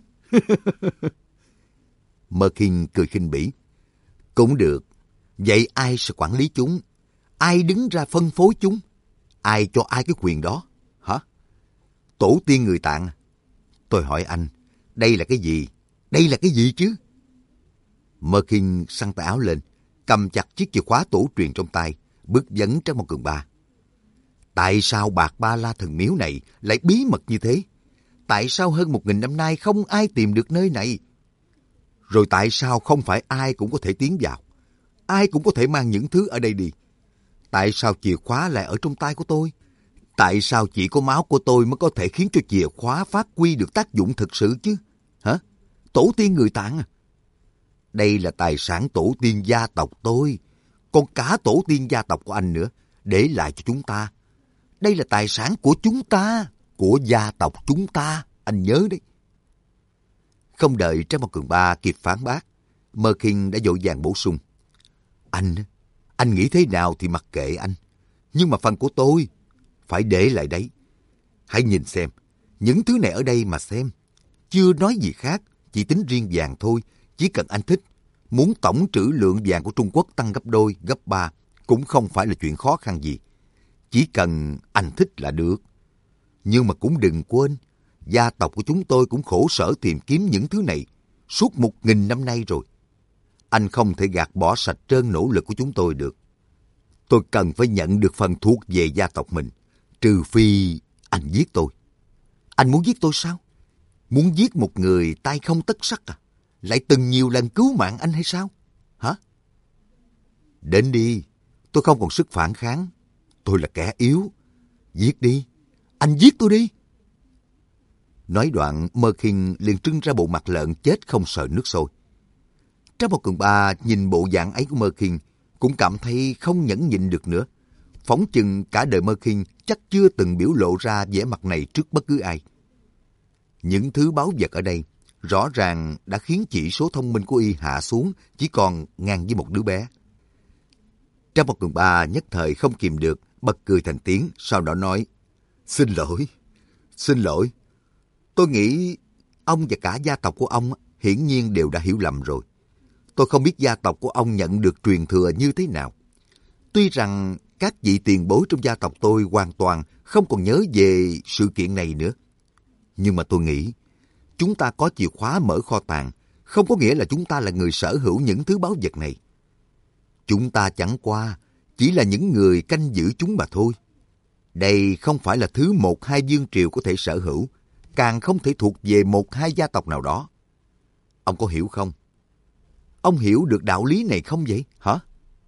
Speaker 1: Mơ Khiên cười khinh bỉ. Cũng được, vậy ai sẽ quản lý chúng? Ai đứng ra phân phối chúng? Ai cho ai cái quyền đó? Hả? Tổ tiên người Tạng? Tôi hỏi anh, đây là cái gì? Đây là cái gì chứ? Mơ Khiên xăng tay áo lên, cầm chặt chiếc chìa khóa tổ truyền trong tay, bước vấn Trang Mộc Cường Ba. Tại sao Bạc Ba La Thần Miếu này lại bí mật như thế? Tại sao hơn một nghìn năm nay không ai tìm được nơi này? Rồi tại sao không phải ai cũng có thể tiến vào? Ai cũng có thể mang những thứ ở đây đi? Tại sao chìa khóa lại ở trong tay của tôi? Tại sao chỉ có máu của tôi mới có thể khiến cho chìa khóa phát huy được tác dụng thực sự chứ? Hả? Tổ tiên người Tạng à? Đây là tài sản tổ tiên gia tộc tôi, còn cả tổ tiên gia tộc của anh nữa, để lại cho chúng ta. Đây là tài sản của chúng ta, của gia tộc chúng ta, anh nhớ đấy. Không đợi Trang Mộc Cường Ba kịp phản bác, Mơ Khiên đã vội vàng bổ sung. Anh, anh nghĩ thế nào thì mặc kệ anh, nhưng mà phần của tôi phải để lại đấy. Hãy nhìn xem, những thứ này ở đây mà xem. Chưa nói gì khác, chỉ tính riêng vàng thôi, chỉ cần anh thích. Muốn tổng trữ lượng vàng của Trung Quốc tăng gấp đôi, gấp ba cũng không phải là chuyện khó khăn gì. Chỉ cần anh thích là được. Nhưng mà cũng đừng quên, gia tộc của chúng tôi cũng khổ sở tìm kiếm những thứ này suốt một nghìn năm nay rồi. Anh không thể gạt bỏ sạch trơn nỗ lực của chúng tôi được. Tôi cần phải nhận được phần thuộc về gia tộc mình, trừ phi anh giết tôi. Anh muốn giết tôi sao? Muốn giết một người tay không tất sắt à? Lại từng nhiều lần cứu mạng anh hay sao? Hả? Đến đi, tôi không còn sức phản kháng. Tôi là kẻ yếu. Giết đi, anh giết tôi đi. Nói đoạn, Mơ Khiên liền trưng ra bộ mặt lợn chết không sợ nước sôi. Trang Mộc Cường Ba nhìn bộ dạng ấy của Mơ Khiên, cũng cảm thấy không nhẫn nhịn được nữa. Phóng chừng cả đời Mơ Khiên chắc chưa từng biểu lộ ra vẻ mặt này trước bất cứ ai. Những thứ báu vật ở đây rõ ràng đã khiến chỉ số thông minh của y hạ xuống chỉ còn ngang với một đứa bé. Trang Mộc Cường Ba nhất thời không kìm được, bật cười thành tiếng, sau đó nói, Xin lỗi, xin lỗi. Tôi nghĩ ông và cả gia tộc của ông hiển nhiên đều đã hiểu lầm rồi. Tôi không biết gia tộc của ông nhận được truyền thừa như thế nào. Tuy rằng các vị tiền bối trong gia tộc tôi hoàn toàn không còn nhớ về sự kiện này nữa. Nhưng mà tôi nghĩ, chúng ta có chìa khóa mở kho tàng, không có nghĩa là chúng ta là người sở hữu những thứ báu vật này. Chúng ta chẳng qua chỉ là những người canh giữ chúng mà thôi. Đây không phải là thứ một hai vương triều có thể sở hữu, càng không thể thuộc về một hai gia tộc nào đó. Ông có hiểu không? Ông hiểu được đạo lý này không vậy, hả?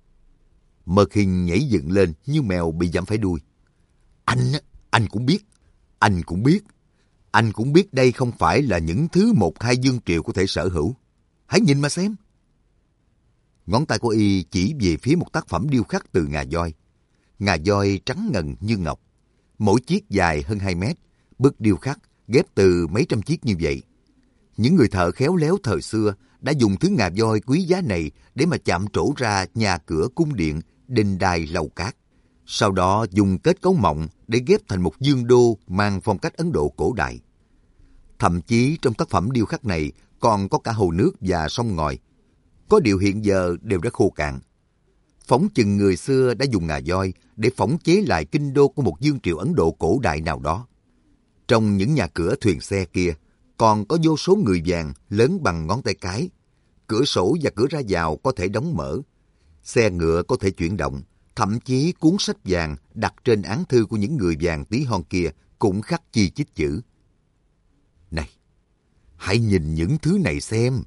Speaker 1: Mơ Khiên nhảy dựng lên như mèo bị dẫm phải đuôi. Anh, anh cũng biết, anh cũng biết, anh cũng biết đây không phải là những thứ một hai vương triều có thể sở hữu. Hãy nhìn mà xem. Ngón tay của y chỉ về phía một tác phẩm điêu khắc từ ngà voi. Ngà voi trắng ngần như ngọc, mỗi chiếc dài hơn hai mét, bức điêu khắc ghép từ mấy trăm chiếc như vậy. Những người thợ khéo léo thời xưa đã dùng thứ ngà voi quý giá này để mà chạm trổ ra nhà cửa cung điện, đình đài lầu cát. Sau đó dùng kết cấu mộng để ghép thành một dương đô mang phong cách Ấn Độ cổ đại. Thậm chí trong tác phẩm điêu khắc này còn có cả hồ nước và sông ngòi. Có điều hiện giờ đều đã khô cạn. Phỏng chừng người xưa đã dùng ngà voi để phỏng chế lại kinh đô của một vương triều Ấn Độ cổ đại nào đó. Trong những nhà cửa thuyền xe kia, còn có vô số người vàng lớn bằng ngón tay cái. Cửa sổ và cửa ra vào có thể đóng mở. Xe ngựa có thể chuyển động. Thậm chí cuốn sách vàng đặt trên án thư của những người vàng tí hon kia cũng khắc chi chít chữ. Này, hãy nhìn những thứ này xem.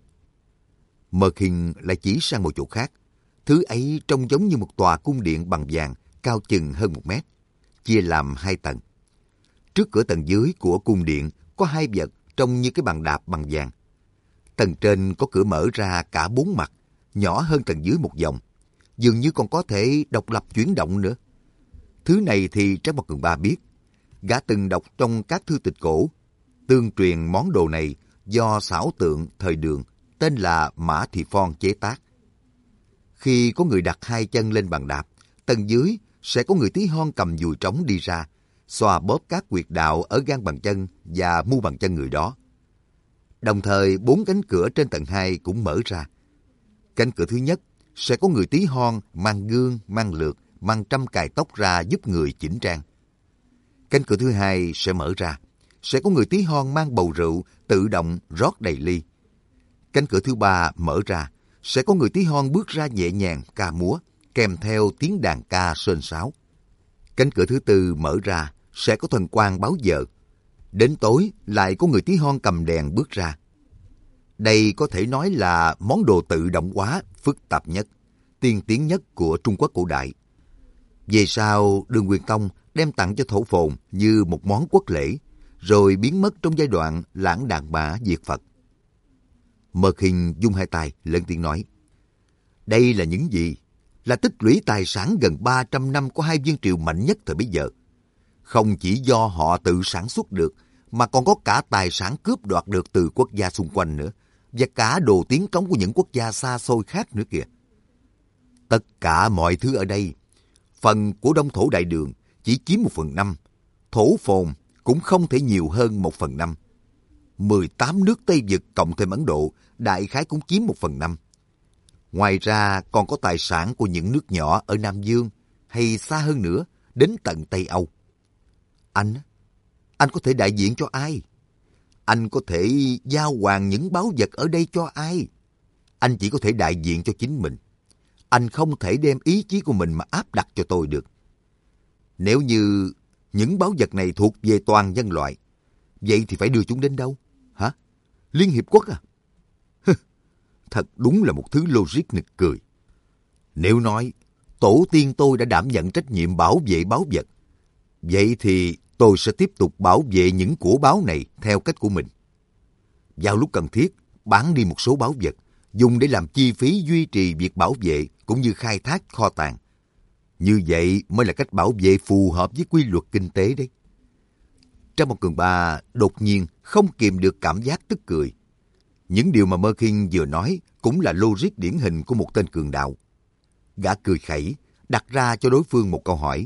Speaker 1: Merkin lại chỉ sang một chỗ khác. Thứ ấy trông giống như một tòa cung điện bằng vàng cao chừng hơn một mét, chia làm hai tầng. Trước cửa tầng dưới của cung điện có hai vật trông như cái bàn đạp bằng vàng. Tầng trên có cửa mở ra cả bốn mặt, nhỏ hơn tầng dưới một vòng. Dường như còn có thể độc lập chuyển động nữa. Thứ này thì Trác Mộc Cường Ba biết. Gã từng đọc trong các thư tịch cổ. Tương truyền món đồ này do xảo tượng thời Đường tên là Mã Thị Phong chế tác. Khi có người đặt hai chân lên bàn đạp, tầng dưới sẽ có người tí hon cầm dùi trống đi ra, xoa bóp các huyệt đạo ở gan bàn chân và mu bàn chân người đó. Đồng thời bốn cánh cửa trên tầng hai cũng mở ra. Cánh cửa thứ nhất sẽ có người tí hon mang gương, mang lược, mang trăm cài tóc ra giúp người chỉnh trang. Cánh cửa thứ hai sẽ mở ra, sẽ có người tí hon mang bầu rượu tự động rót đầy ly. Cánh cửa thứ ba mở ra, sẽ có người tí hon bước ra nhẹ nhàng ca múa, kèm theo tiếng đàn ca xôn xáo. Cánh cửa thứ tư mở ra, sẽ có thần quan báo giờ. Đến tối lại có người tí hon cầm đèn bước ra. Đây có thể nói là món đồ tự động hóa phức tạp nhất, tiên tiến nhất của Trung Quốc cổ đại. Về sau, Đường Quyền Tông đem tặng cho Thổ Phồn như một món quốc lễ, rồi biến mất trong giai đoạn lãng đàn bả diệt Phật. Merkin dung hai tay lớn tiếng nói: đây là những gì? Là tích lũy tài sản gần ba trăm năm của hai vương triều mạnh nhất thời bấy giờ. Không chỉ do họ tự sản xuất được, mà còn có cả tài sản cướp đoạt được từ quốc gia xung quanh nữa, và cả đồ tiến cống của những quốc gia xa xôi khác nữa kìa. Tất cả mọi thứ ở đây, phần của Đông Thổ Đại Đường chỉ chiếm một phần năm, Thổ Phồn cũng không thể nhiều hơn một phần năm. mười tám nước Tây Vực cộng thêm Ấn Độ, đại khái cũng chiếm một phần năm. Ngoài ra còn có tài sản của những nước nhỏ ở Nam Dương, hay xa hơn nữa, đến tận Tây Âu. Anh, anh có thể đại diện cho ai? Anh có thể giao hoàn những báu vật ở đây cho ai? Anh chỉ có thể đại diện cho chính mình. Anh không thể đem ý chí của mình mà áp đặt cho tôi được. Nếu như những báu vật này thuộc về toàn nhân loại, vậy thì phải đưa chúng đến đâu? Hả? Liên Hiệp Quốc à? Thật đúng là một thứ logic nực cười. Nếu nói tổ tiên tôi đã đảm nhận trách nhiệm bảo vệ báu vật, vậy thì tôi sẽ tiếp tục bảo vệ những của báu này theo cách của mình. Vào lúc cần thiết, bán đi một số báu vật, dùng để làm chi phí duy trì việc bảo vệ cũng như khai thác kho tàng. Như vậy mới là cách bảo vệ phù hợp với quy luật kinh tế đấy. Trác Mộc Cường Ba đột nhiên không kìm được cảm giác tức cười. Những điều mà Merkin vừa nói cũng là logic điển hình của một tên cường đạo. Gã cười khẩy, đặt ra cho đối phương một câu hỏi.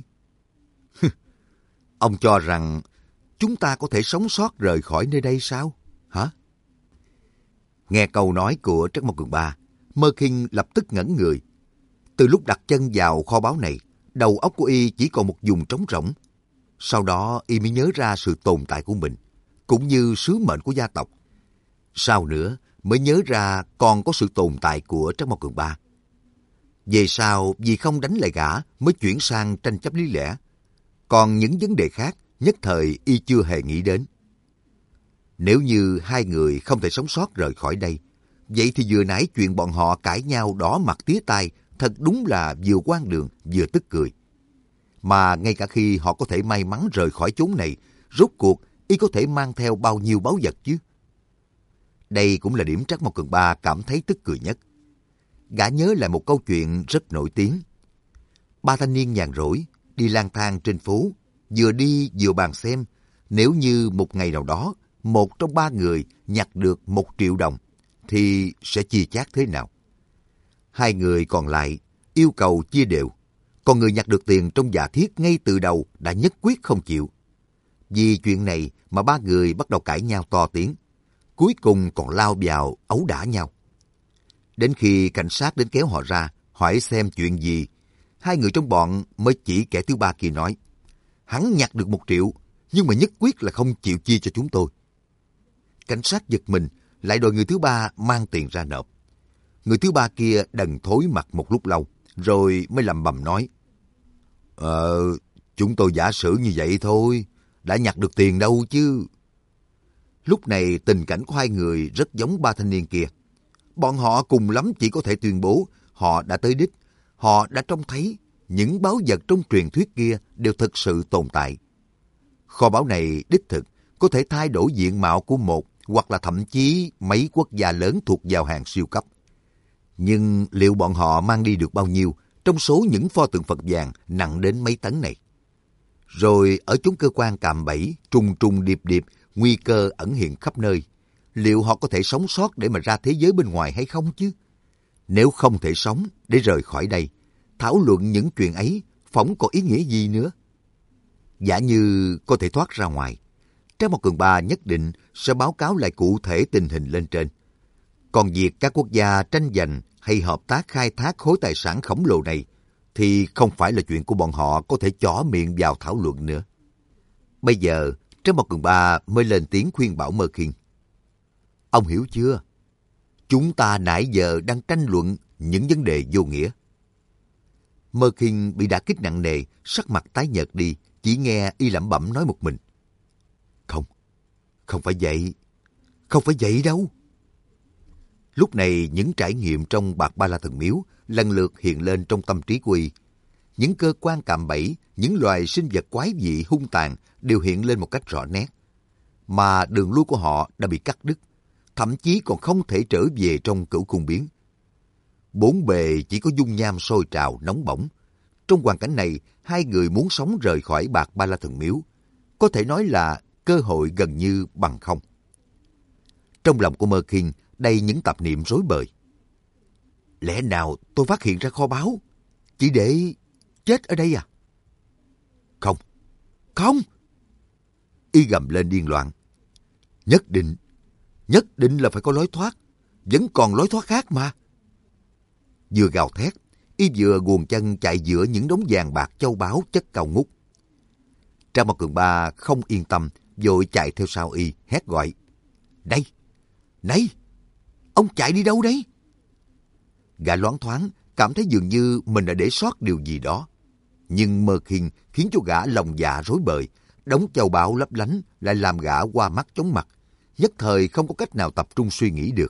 Speaker 1: Ông cho rằng chúng ta có thể sống sót rời khỏi nơi đây sao? Hả? Nghe câu nói của Trác Mộc Cường Ba, Merkin lập tức ngẩn người. Từ lúc đặt chân vào kho báu này, đầu óc của y chỉ còn một vùng trống rỗng. Sau đó y mới nhớ ra sự tồn tại của mình, cũng như sứ mệnh của gia tộc. Sau nữa mới nhớ ra còn có sự tồn tại của Trác Mộc Cường Ba. Về sau vì không đánh lại gã mới chuyển sang tranh chấp lý lẽ. Còn những vấn đề khác nhất thời y chưa hề nghĩ đến. Nếu như hai người không thể sống sót rời khỏi đây, vậy thì vừa nãy chuyện bọn họ cãi nhau đỏ mặt tía tai thật đúng là vừa hoang đường vừa tức cười. Mà ngay cả khi họ có thể may mắn rời khỏi chốn này, rốt cuộc y có thể mang theo bao nhiêu báu vật chứ? Đây cũng là điểm Trác Mộc Cường Ba cảm thấy tức cười nhất. Gã nhớ lại một câu chuyện rất nổi tiếng. Ba thanh niên nhàn rỗi, đi lang thang trên phố, vừa đi vừa bàn xem, nếu như một ngày nào đó, một trong ba người nhặt được một triệu đồng, thì sẽ chia chác thế nào? Hai người còn lại yêu cầu chia đều, Còn người nhặt được tiền trong giả thiết ngay từ đầu đã nhất quyết không chịu. Vì chuyện này mà ba người bắt đầu cãi nhau to tiếng. Cuối cùng còn lao vào ấu đả nhau. Đến khi cảnh sát đến kéo họ ra, hỏi xem chuyện gì, hai người trong bọn mới chỉ kẻ thứ ba kia nói, hắn nhặt được một triệu, nhưng mà nhất quyết là không chịu chia cho chúng tôi. Cảnh sát giật mình, lại đòi người thứ ba mang tiền ra nộp. Người thứ ba kia đần thối mặt một lúc lâu, rồi mới lầm bầm nói, Ờ, chúng tôi giả sử như vậy thôi, đã nhặt được tiền đâu chứ. Lúc này tình cảnh của hai người rất giống ba thanh niên kia. Bọn họ cùng lắm chỉ có thể tuyên bố họ đã tới đích, họ đã trông thấy những báu vật trong truyền thuyết kia đều thực sự tồn tại. Kho báu này đích thực có thể thay đổi diện mạo của một hoặc là thậm chí mấy quốc gia lớn thuộc vào hàng siêu cấp. Nhưng liệu bọn họ mang đi được bao nhiêu trong số những pho tượng Phật vàng nặng đến mấy tấn này? Rồi ở chốn cơ quan cạm bẫy, trùng trùng điệp điệp, nguy cơ ẩn hiện khắp nơi. Liệu họ có thể sống sót để mà ra thế giới bên ngoài hay không chứ? Nếu không thể sống để rời khỏi đây, thảo luận những chuyện ấy phỏng có ý nghĩa gì nữa? Giả như có thể thoát ra ngoài, Trang một Cường Ba nhất định sẽ báo cáo lại cụ thể tình hình lên trên. Còn việc các quốc gia tranh giành hay hợp tác khai thác khối tài sản khổng lồ này thì không phải là chuyện của bọn họ có thể chỏ miệng vào thảo luận nữa. Bây giờ, Trang một Cường Ba mới lên tiếng khuyên bảo Mơ Khiên. Ông hiểu chưa? Chúng ta nãy giờ đang tranh luận những vấn đề vô nghĩa. Mơ Khiên bị đả kích nặng nề, sắc mặt tái nhợt đi, chỉ nghe y lẩm bẩm nói một mình. Không, không phải vậy, không phải vậy đâu. Lúc này những trải nghiệm trong Bạc Ba La Thần Miếu lần lượt hiện lên trong tâm trí của y. Những cơ quan cạm bẫy, những loài sinh vật quái dị hung tàn đều hiện lên một cách rõ nét. Mà đường lui của họ đã bị cắt đứt, thậm chí còn không thể trở về trong cửu cung biến. Bốn bề chỉ có dung nham sôi trào nóng bỏng. Trong hoàn cảnh này, hai người muốn sống rời khỏi Bạc Ba La Thần Miếu, có thể nói là cơ hội gần như bằng không. Trong lòng của Mơ Khiên đầy những tạp niệm rối bời. Lẽ nào tôi phát hiện ra kho báu chỉ để chết ở đây à? Không, không! Y gầm lên điên loạn. Nhất định, nhất định là phải có lối thoát. Vẫn còn lối thoát khác mà. Vừa gào thét, y vừa guồn chân chạy giữa những đống vàng bạc châu báu chất cao ngút. Trang Mao Cường Ba không yên tâm, vội chạy theo sau y, hét gọi. Này! Này! Ông chạy đi đâu đấy? Gã loáng thoáng, cảm thấy dường như mình đã để sót điều gì đó. Nhưng Mơ Khiên khiến cho gã lòng dạ rối bời, đống châu báu lấp lánh lại làm gã qua mắt chóng mặt, nhất thời không có cách nào tập trung suy nghĩ được.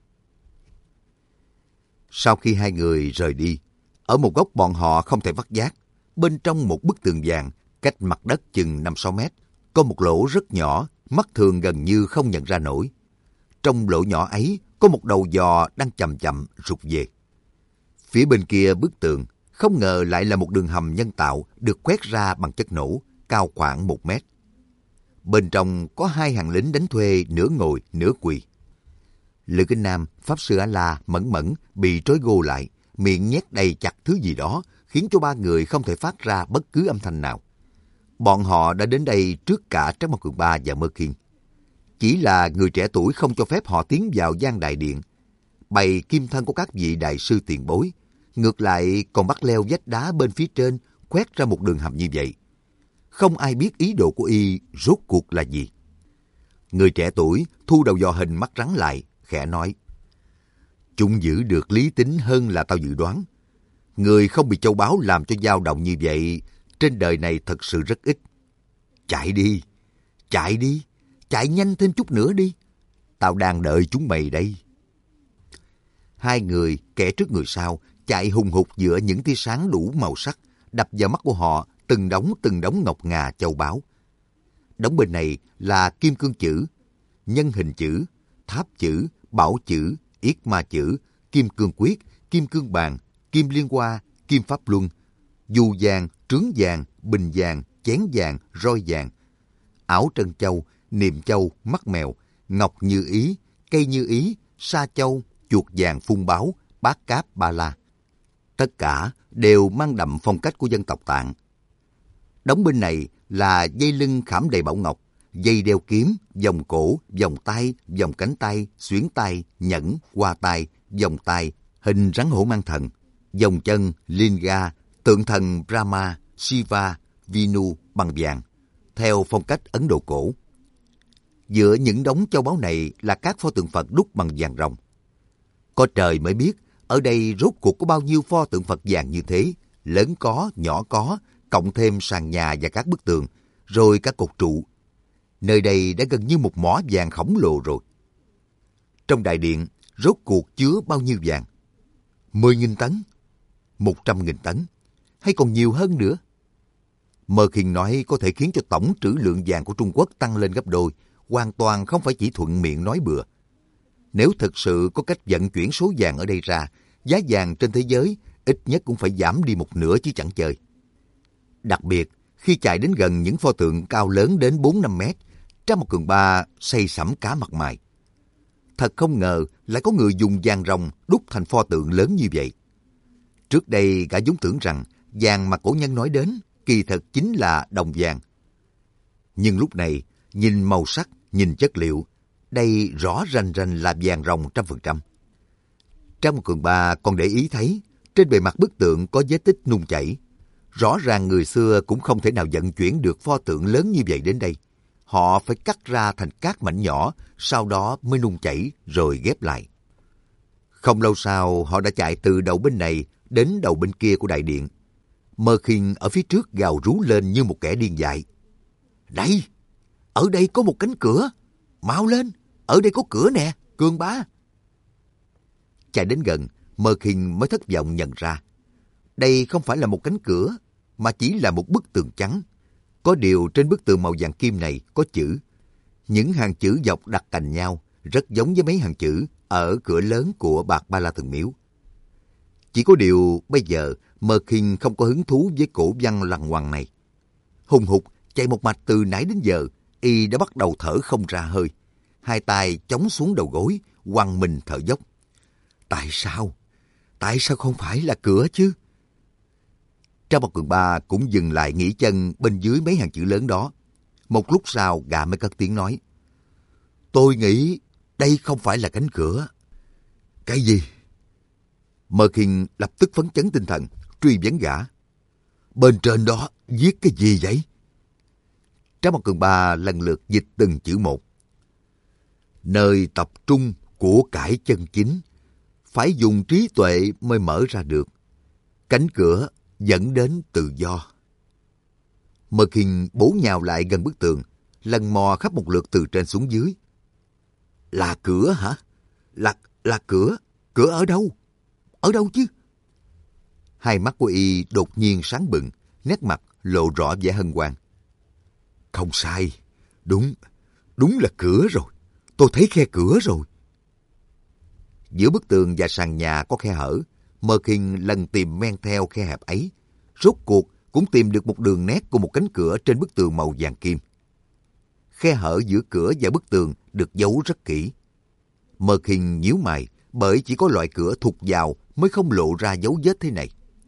Speaker 1: Sau khi hai người rời đi, ở một góc bọn họ không thể vắt giác, bên trong một bức tường vàng, cách mặt đất chừng năm sáu mét, có một lỗ rất nhỏ, mắt thường gần như không nhận ra nổi. Trong lỗ nhỏ ấy có một đầu giò đang chậm chậm rụt về. Phía bên kia bức tường, không ngờ lại là một đường hầm nhân tạo được quét ra bằng chất nổ, cao khoảng một mét. Bên trong có hai hàng lính đánh thuê nửa ngồi nửa quỳ. Lữ Kinh Nam, Pháp Sư A-La, Mẫn Mẫn bị trói gô lại, miệng nhét đầy chặt thứ gì đó, khiến cho ba người không thể phát ra bất cứ âm thanh nào. Bọn họ đã đến đây trước cả Trác Mộc Cường Ba và Mơ Khiên. Chỉ là người trẻ tuổi không cho phép họ tiến vào gian đại điện, bày kim thân của các vị đại sư tiền bối, ngược lại còn bắt leo vách đá bên phía trên, quét ra một đường hầm như vậy. Không ai biết ý đồ của y rốt cuộc là gì. Người trẻ tuổi thu đầu dò hình mắt rắn lại, khẽ nói. Chúng giữ được lý tính hơn là tao dự đoán. Người không bị châu báu làm cho dao động như vậy, trên đời này thật sự rất ít. Chạy đi, chạy đi, chạy nhanh thêm chút nữa đi. Tao đang đợi chúng mày đây. Hai người, kẻ trước người sau, chạy hùng hục giữa những tia sáng đủ màu sắc, đập vào mắt của họ từng đống từng đống ngọc ngà châu báu. Đống bên này là kim cương chữ, nhân hình chữ, tháp chữ, bảo chữ, yết ma chữ, kim cương quyết, kim cương bàn, kim liên hoa, kim pháp luân, du vàng, trướng vàng, bình vàng, chén vàng, roi vàng, ảo trân châu, niệm châu, mắt mèo, ngọc như ý, cây như ý, sa châu, chuột vàng phun báo, bát cáp ba la. Tất cả đều mang đậm phong cách của dân tộc Tạng. Đống bên này là dây lưng khảm đầy bảo ngọc, dây đeo kiếm, vòng cổ, vòng tay, vòng cánh tay, xuyến tay, nhẫn, hoa tay, vòng tay, hình rắn hổ mang thần, vòng chân, linga, tượng thần Brahma, Shiva, Vinu bằng vàng, theo phong cách Ấn Độ cổ. Giữa những đống châu báu này là các pho tượng Phật đúc bằng vàng ròng. Có trời mới biết ở đây rốt cuộc có bao nhiêu pho tượng Phật vàng như thế, lớn có, nhỏ có, cộng thêm sàn nhà và các bức tường, rồi các cột trụ. Nơi đây đã gần như một mỏ vàng khổng lồ rồi. Trong đại điện, rốt cuộc chứa bao nhiêu vàng? Mười nghìn tấn? Một trăm nghìn tấn? Hay còn nhiều hơn nữa? Mơ Khiên nói có thể khiến cho tổng trữ lượng vàng của Trung Quốc tăng lên gấp đôi, hoàn toàn không phải chỉ thuận miệng nói bừa. Nếu thực sự có cách vận chuyển số vàng ở đây ra, giá vàng trên thế giới ít nhất cũng phải giảm đi một nửa chứ chẳng chơi. Đặc biệt, khi chạy đến gần những pho tượng cao lớn đến bốn năm mét, Trang Mộc Cường Ba say sẩm cả mặt mày. Thật không ngờ lại có người dùng vàng ròng đúc thành pho tượng lớn như vậy. Trước đây gã vốn tưởng rằng vàng mà cổ nhân nói đến kỳ thật chính là đồng vàng. Nhưng lúc này, nhìn màu sắc, nhìn chất liệu, đây rõ rành rành là vàng ròng trăm phần trăm. Trang Mộc Cường Ba còn để ý thấy trên bề mặt bức tượng có vết tích nung chảy. Rõ ràng người xưa cũng không thể nào vận chuyển được pho tượng lớn như vậy đến đây. Họ phải cắt ra thành các mảnh nhỏ, sau đó mới nung chảy rồi ghép lại. Không lâu sau, họ đã chạy từ đầu bên này đến đầu bên kia của đại điện. Mơ Khiên ở phía trước gào rú lên như một kẻ điên dại. Đây! Ở đây có một cánh cửa! Mau lên! Ở đây có cửa nè, Cường Ba! Chạy đến gần, Mơ Khiên mới thất vọng nhận ra. Đây không phải là một cánh cửa, mà chỉ là một bức tường trắng. Có điều trên bức tường màu vàng kim này có chữ. Những hàng chữ dọc đặt cạnh nhau, rất giống với mấy hàng chữ ở cửa lớn của Bạc Ba La Thần Miếu. Chỉ có điều bây giờ Mơ Khiên không có hứng thú với cổ văn lằng ngoằng này. Hùng hục chạy một mạch từ nãy đến giờ, y đã bắt đầu thở không ra hơi. Hai tay chống xuống đầu gối, quằn mình thở dốc. Tại sao? Tại sao không phải là cửa chứ? Trang Mộc Cường Ba cũng dừng lại nghỉ chân bên dưới mấy hàng chữ lớn đó. Một lúc sau gã mới cất tiếng nói. Tôi nghĩ đây không phải là cánh cửa. Cái gì? Mơ Khiên lập tức phấn chấn tinh thần, truy vấn gã. Bên trên đó viết cái gì vậy? Trang Mộc Cường Ba lần lượt dịch từng chữ một. Nơi tập trung của cải chân chính, phải dùng trí tuệ mới mở ra được. Cánh cửa dẫn đến tự do. Mơ Khiên bổ nhào lại gần bức tường, lần mò khắp một lượt từ trên xuống dưới. Là cửa hả? Là, là cửa? Cửa ở đâu? Ở đâu chứ? Hai mắt của y đột nhiên sáng bừng, nét mặt lộ rõ vẻ hân hoan. Không sai, đúng, đúng là cửa rồi. Tôi thấy khe cửa rồi. Giữa bức tường và sàn nhà có khe hở. Mơ Khiên lần tìm men theo khe hẹp ấy, rốt cuộc cũng tìm được một đường nét của một cánh cửa trên bức tường màu vàng kim. Khe hở giữa cửa và bức tường được giấu rất kỹ. Mơ Khiên nhíu mày, bởi chỉ có loại cửa thụt vào mới không lộ ra dấu vết thế này.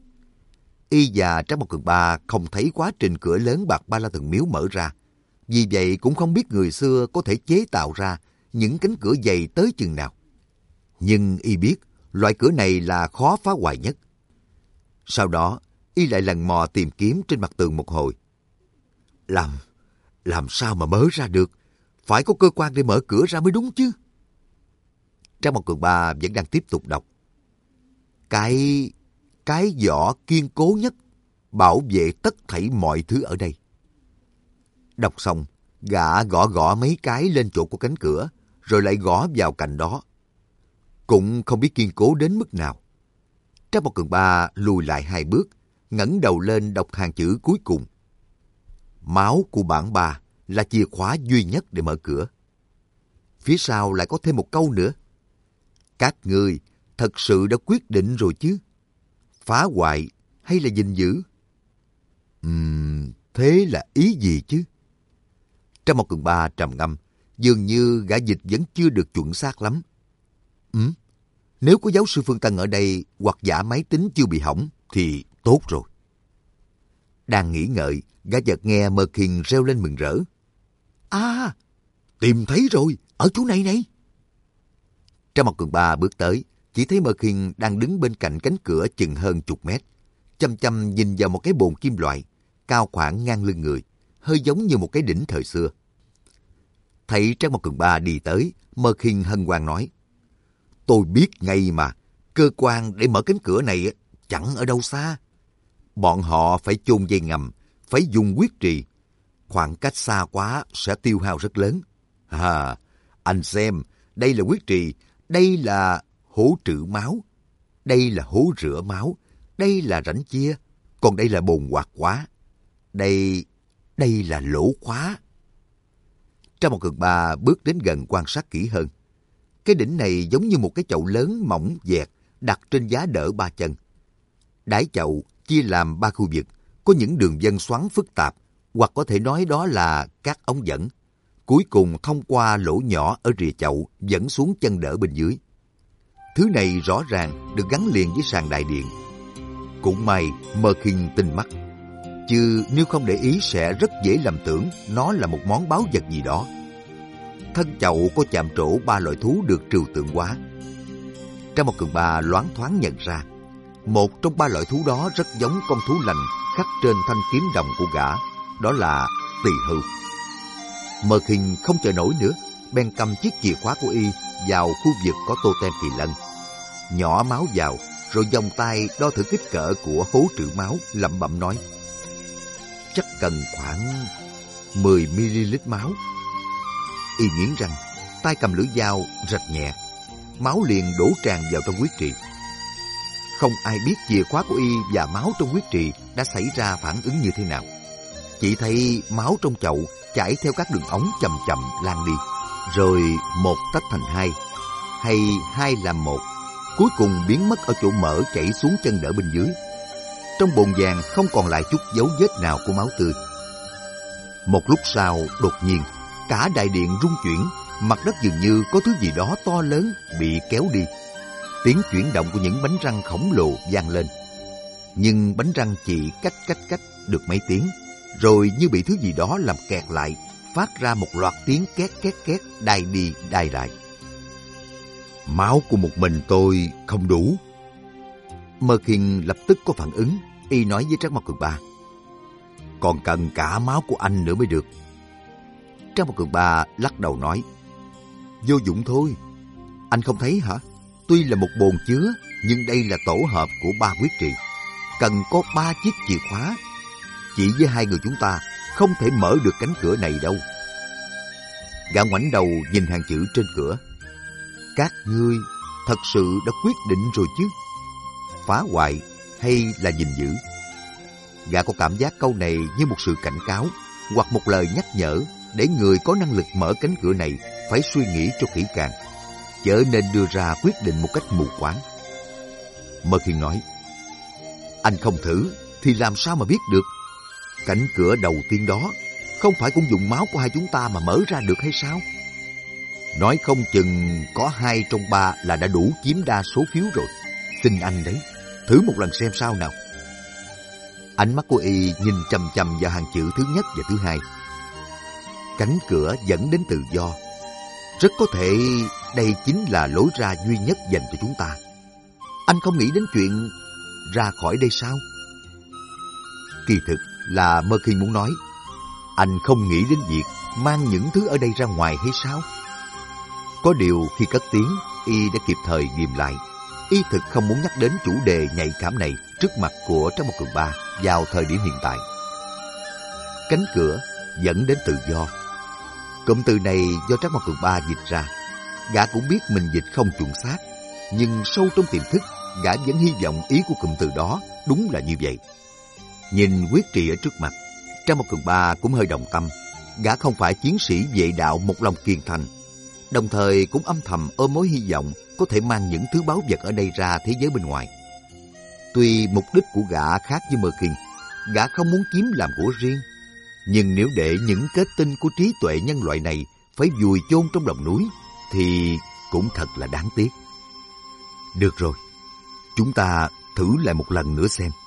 Speaker 1: Y và Trang Mộc Cường Ba không thấy quá trình cửa lớn Bạc Ba La Thần Miếu mở ra, vì vậy cũng không biết người xưa có thể chế tạo ra những cánh cửa dày tới chừng nào. Nhưng y biết loại cửa này là khó phá hoại nhất. Sau đó, y lại lần mò tìm kiếm trên mặt tường một hồi. Làm, làm sao mà mở ra được? Phải có cơ quan để mở cửa ra mới đúng chứ. Trang Mộc Cường Ba vẫn đang tiếp tục đọc. Cái, cái vỏ kiên cố nhất, bảo vệ tất thảy mọi thứ ở đây. Đọc xong, gã gõ gõ mấy cái lên chỗ của cánh cửa, rồi lại gõ vào cạnh đó. Cũng không biết kiên cố đến mức nào. Trang Mộc Cường Ba lùi lại hai bước, ngẩng đầu lên đọc hàng chữ cuối cùng. Máu của bản bà là chìa khóa duy nhất để mở cửa. Phía sau lại có thêm một câu nữa. Các ngươi thật sự đã quyết định rồi chứ? Phá hoại hay là gìn giữ? Ừm, thế là ý gì chứ? Trang Mộc Cường Ba trầm ngâm, dường như gã dịch vẫn chưa được chuẩn xác lắm. Ừm, Nếu có giáo sư Phương Tân ở đây hoặc giả máy tính chưa bị hỏng thì tốt rồi. Đang nghĩ ngợi, gã chợt nghe Merkin reo lên mừng rỡ. À, tìm thấy rồi, ở chỗ này này. Trang Mộc Cường Ba bước tới, chỉ thấy Merkin đang đứng bên cạnh cánh cửa chừng hơn chục mét, chăm chăm nhìn vào một cái bồn kim loại, cao khoảng ngang lưng người, hơi giống như một cái đỉnh thời xưa. Thấy Trang Mộc Cường Ba đi tới, Merkin hân hoan nói, tôi biết ngay mà, cơ quan để mở cánh cửa này chẳng ở đâu xa. Bọn họ phải chôn dây ngầm, phải dùng huyết trì. Khoảng cách xa quá sẽ tiêu hao rất lớn. À, anh xem, đây là huyết trì, đây là hố trữ máu, đây là hố rửa máu, đây là rãnh chia, còn đây là bồn hoạt hóa. Đây, đây là lỗ khóa. Trang Mộc Cường Ba bước đến gần quan sát kỹ hơn. Cái đỉnh này giống như một cái chậu lớn mỏng dẹt đặt trên giá đỡ ba chân. Đáy chậu chia làm ba khu vực, có những đường vân xoắn phức tạp, hoặc có thể nói đó là các ống dẫn. Cuối cùng thông qua lỗ nhỏ ở rìa chậu dẫn xuống chân đỡ bên dưới. Thứ này rõ ràng được gắn liền với sàn đại điện. Cũng may Merkin tinh mắt, chứ nếu không để ý sẽ rất dễ lầm tưởng nó là một món báu vật gì đó. Thân chậu có chạm trổ ba loại thú được trừu tượng hóa. Trang Mộc Cường Ba loáng thoáng nhận ra, một trong ba loại thú đó rất giống con thú lành khắc trên thanh kiếm đồng của gã, đó là tỳ hưu. Merkin không chờ nổi nữa, bèn cầm chiếc chìa khóa của y vào khu vực có totem kỳ lân, nhỏ máu vào, rồi vòng tay đo thử kích cỡ của hố trữ máu, lẩm bẩm nói, chắc cần khoảng mười mi-li-lít máu. Y nghiến răng, tay cầm lưỡi dao rạch nhẹ, máu liền đổ tràn vào trong huyết trì. Không ai biết chìa khóa của y và máu trong huyết trì đã xảy ra phản ứng như thế nào. Chỉ thấy máu trong chậu chảy theo các đường ống chậm chậm lan đi, rồi một tách thành hai, hay hai làm một, cuối cùng biến mất ở chỗ mở chảy xuống chân đỡ bên dưới. Trong bồn vàng không còn lại chút dấu vết nào của máu tươi. Một lúc sau, đột nhiên, cả đại điện rung chuyển, mặt đất dường như có thứ gì đó to lớn bị kéo đi. Tiếng chuyển động của những bánh răng khổng lồ vang lên. Nhưng bánh răng chỉ cách cách cách được mấy tiếng, rồi như bị thứ gì đó làm kẹt lại, phát ra một loạt tiếng két két két đai đi đai lại. Máu của một mình tôi không đủ. Merkin lập tức có phản ứng, y nói với Trang Mộc Cường Ba, còn cần cả máu của anh nữa mới được. Trang Mộc Cường Ba lắc đầu nói, vô dụng thôi. Anh không thấy hả? Tuy là một bồn chứa, nhưng đây là tổ hợp của ba huyết trì, cần có ba chiếc chìa khóa. Chỉ với hai người chúng ta không thể mở được cánh cửa này đâu. Gã ngoảnh đầu nhìn hàng chữ trên cửa. Các ngươi thật sự đã quyết định rồi chứ? Phá hoại hay là gìn giữ? Gã có cảm giác câu này như một sự cảnh cáo hoặc một lời nhắc nhở để người có năng lực mở cánh cửa này phải suy nghĩ cho kỹ càng, chớ nên đưa ra quyết định một cách mù quáng. Merkin nói, anh không thử thì làm sao mà biết được? Cánh cửa đầu tiên đó không phải cũng dùng máu của hai chúng ta mà mở ra được hay sao? Nói không chừng có hai trong ba là đã đủ chiếm đa số phiếu rồi. Xin anh đấy, thử một lần xem sao nào. Ánh mắt của y nhìn chằm chằm vào hàng chữ thứ nhất và thứ hai. Cánh cửa dẫn đến tự do. Rất có thể đây chính là lối ra duy nhất dành cho chúng ta. Anh không nghĩ đến chuyện ra khỏi đây sao? Kỳ thực là Merkin muốn nói, anh không nghĩ đến việc mang những thứ ở đây ra ngoài hay sao? Có điều khi cất tiếng, y đã kịp thời ghìm lại. Y thực không muốn nhắc đến chủ đề nhạy cảm này trước mặt của Trang Mộc Cường Ba vào thời điểm hiện tại. Cánh cửa dẫn đến tự do. Cụm từ này do Trang Mộc Cường Ba dịch ra. Gã cũng biết mình dịch không chuẩn xác, nhưng sâu trong tiềm thức, gã vẫn hy vọng ý của cụm từ đó đúng là như vậy. Nhìn huyết trì ở trước mặt, Trang Mộc Cường Ba cũng hơi động tâm. Gã không phải chiến sĩ vệ đạo một lòng kiên thành, đồng thời cũng âm thầm ôm mối hy vọng có thể mang những thứ báu vật ở đây ra thế giới bên ngoài. Tuy mục đích của gã khác với Merkin, gã không muốn chiếm làm của riêng, nhưng nếu để những kết tinh của trí tuệ nhân loại này phải vùi chôn trong lòng núi, thì cũng thật là đáng tiếc. Được rồi, chúng ta thử lại một lần nữa xem.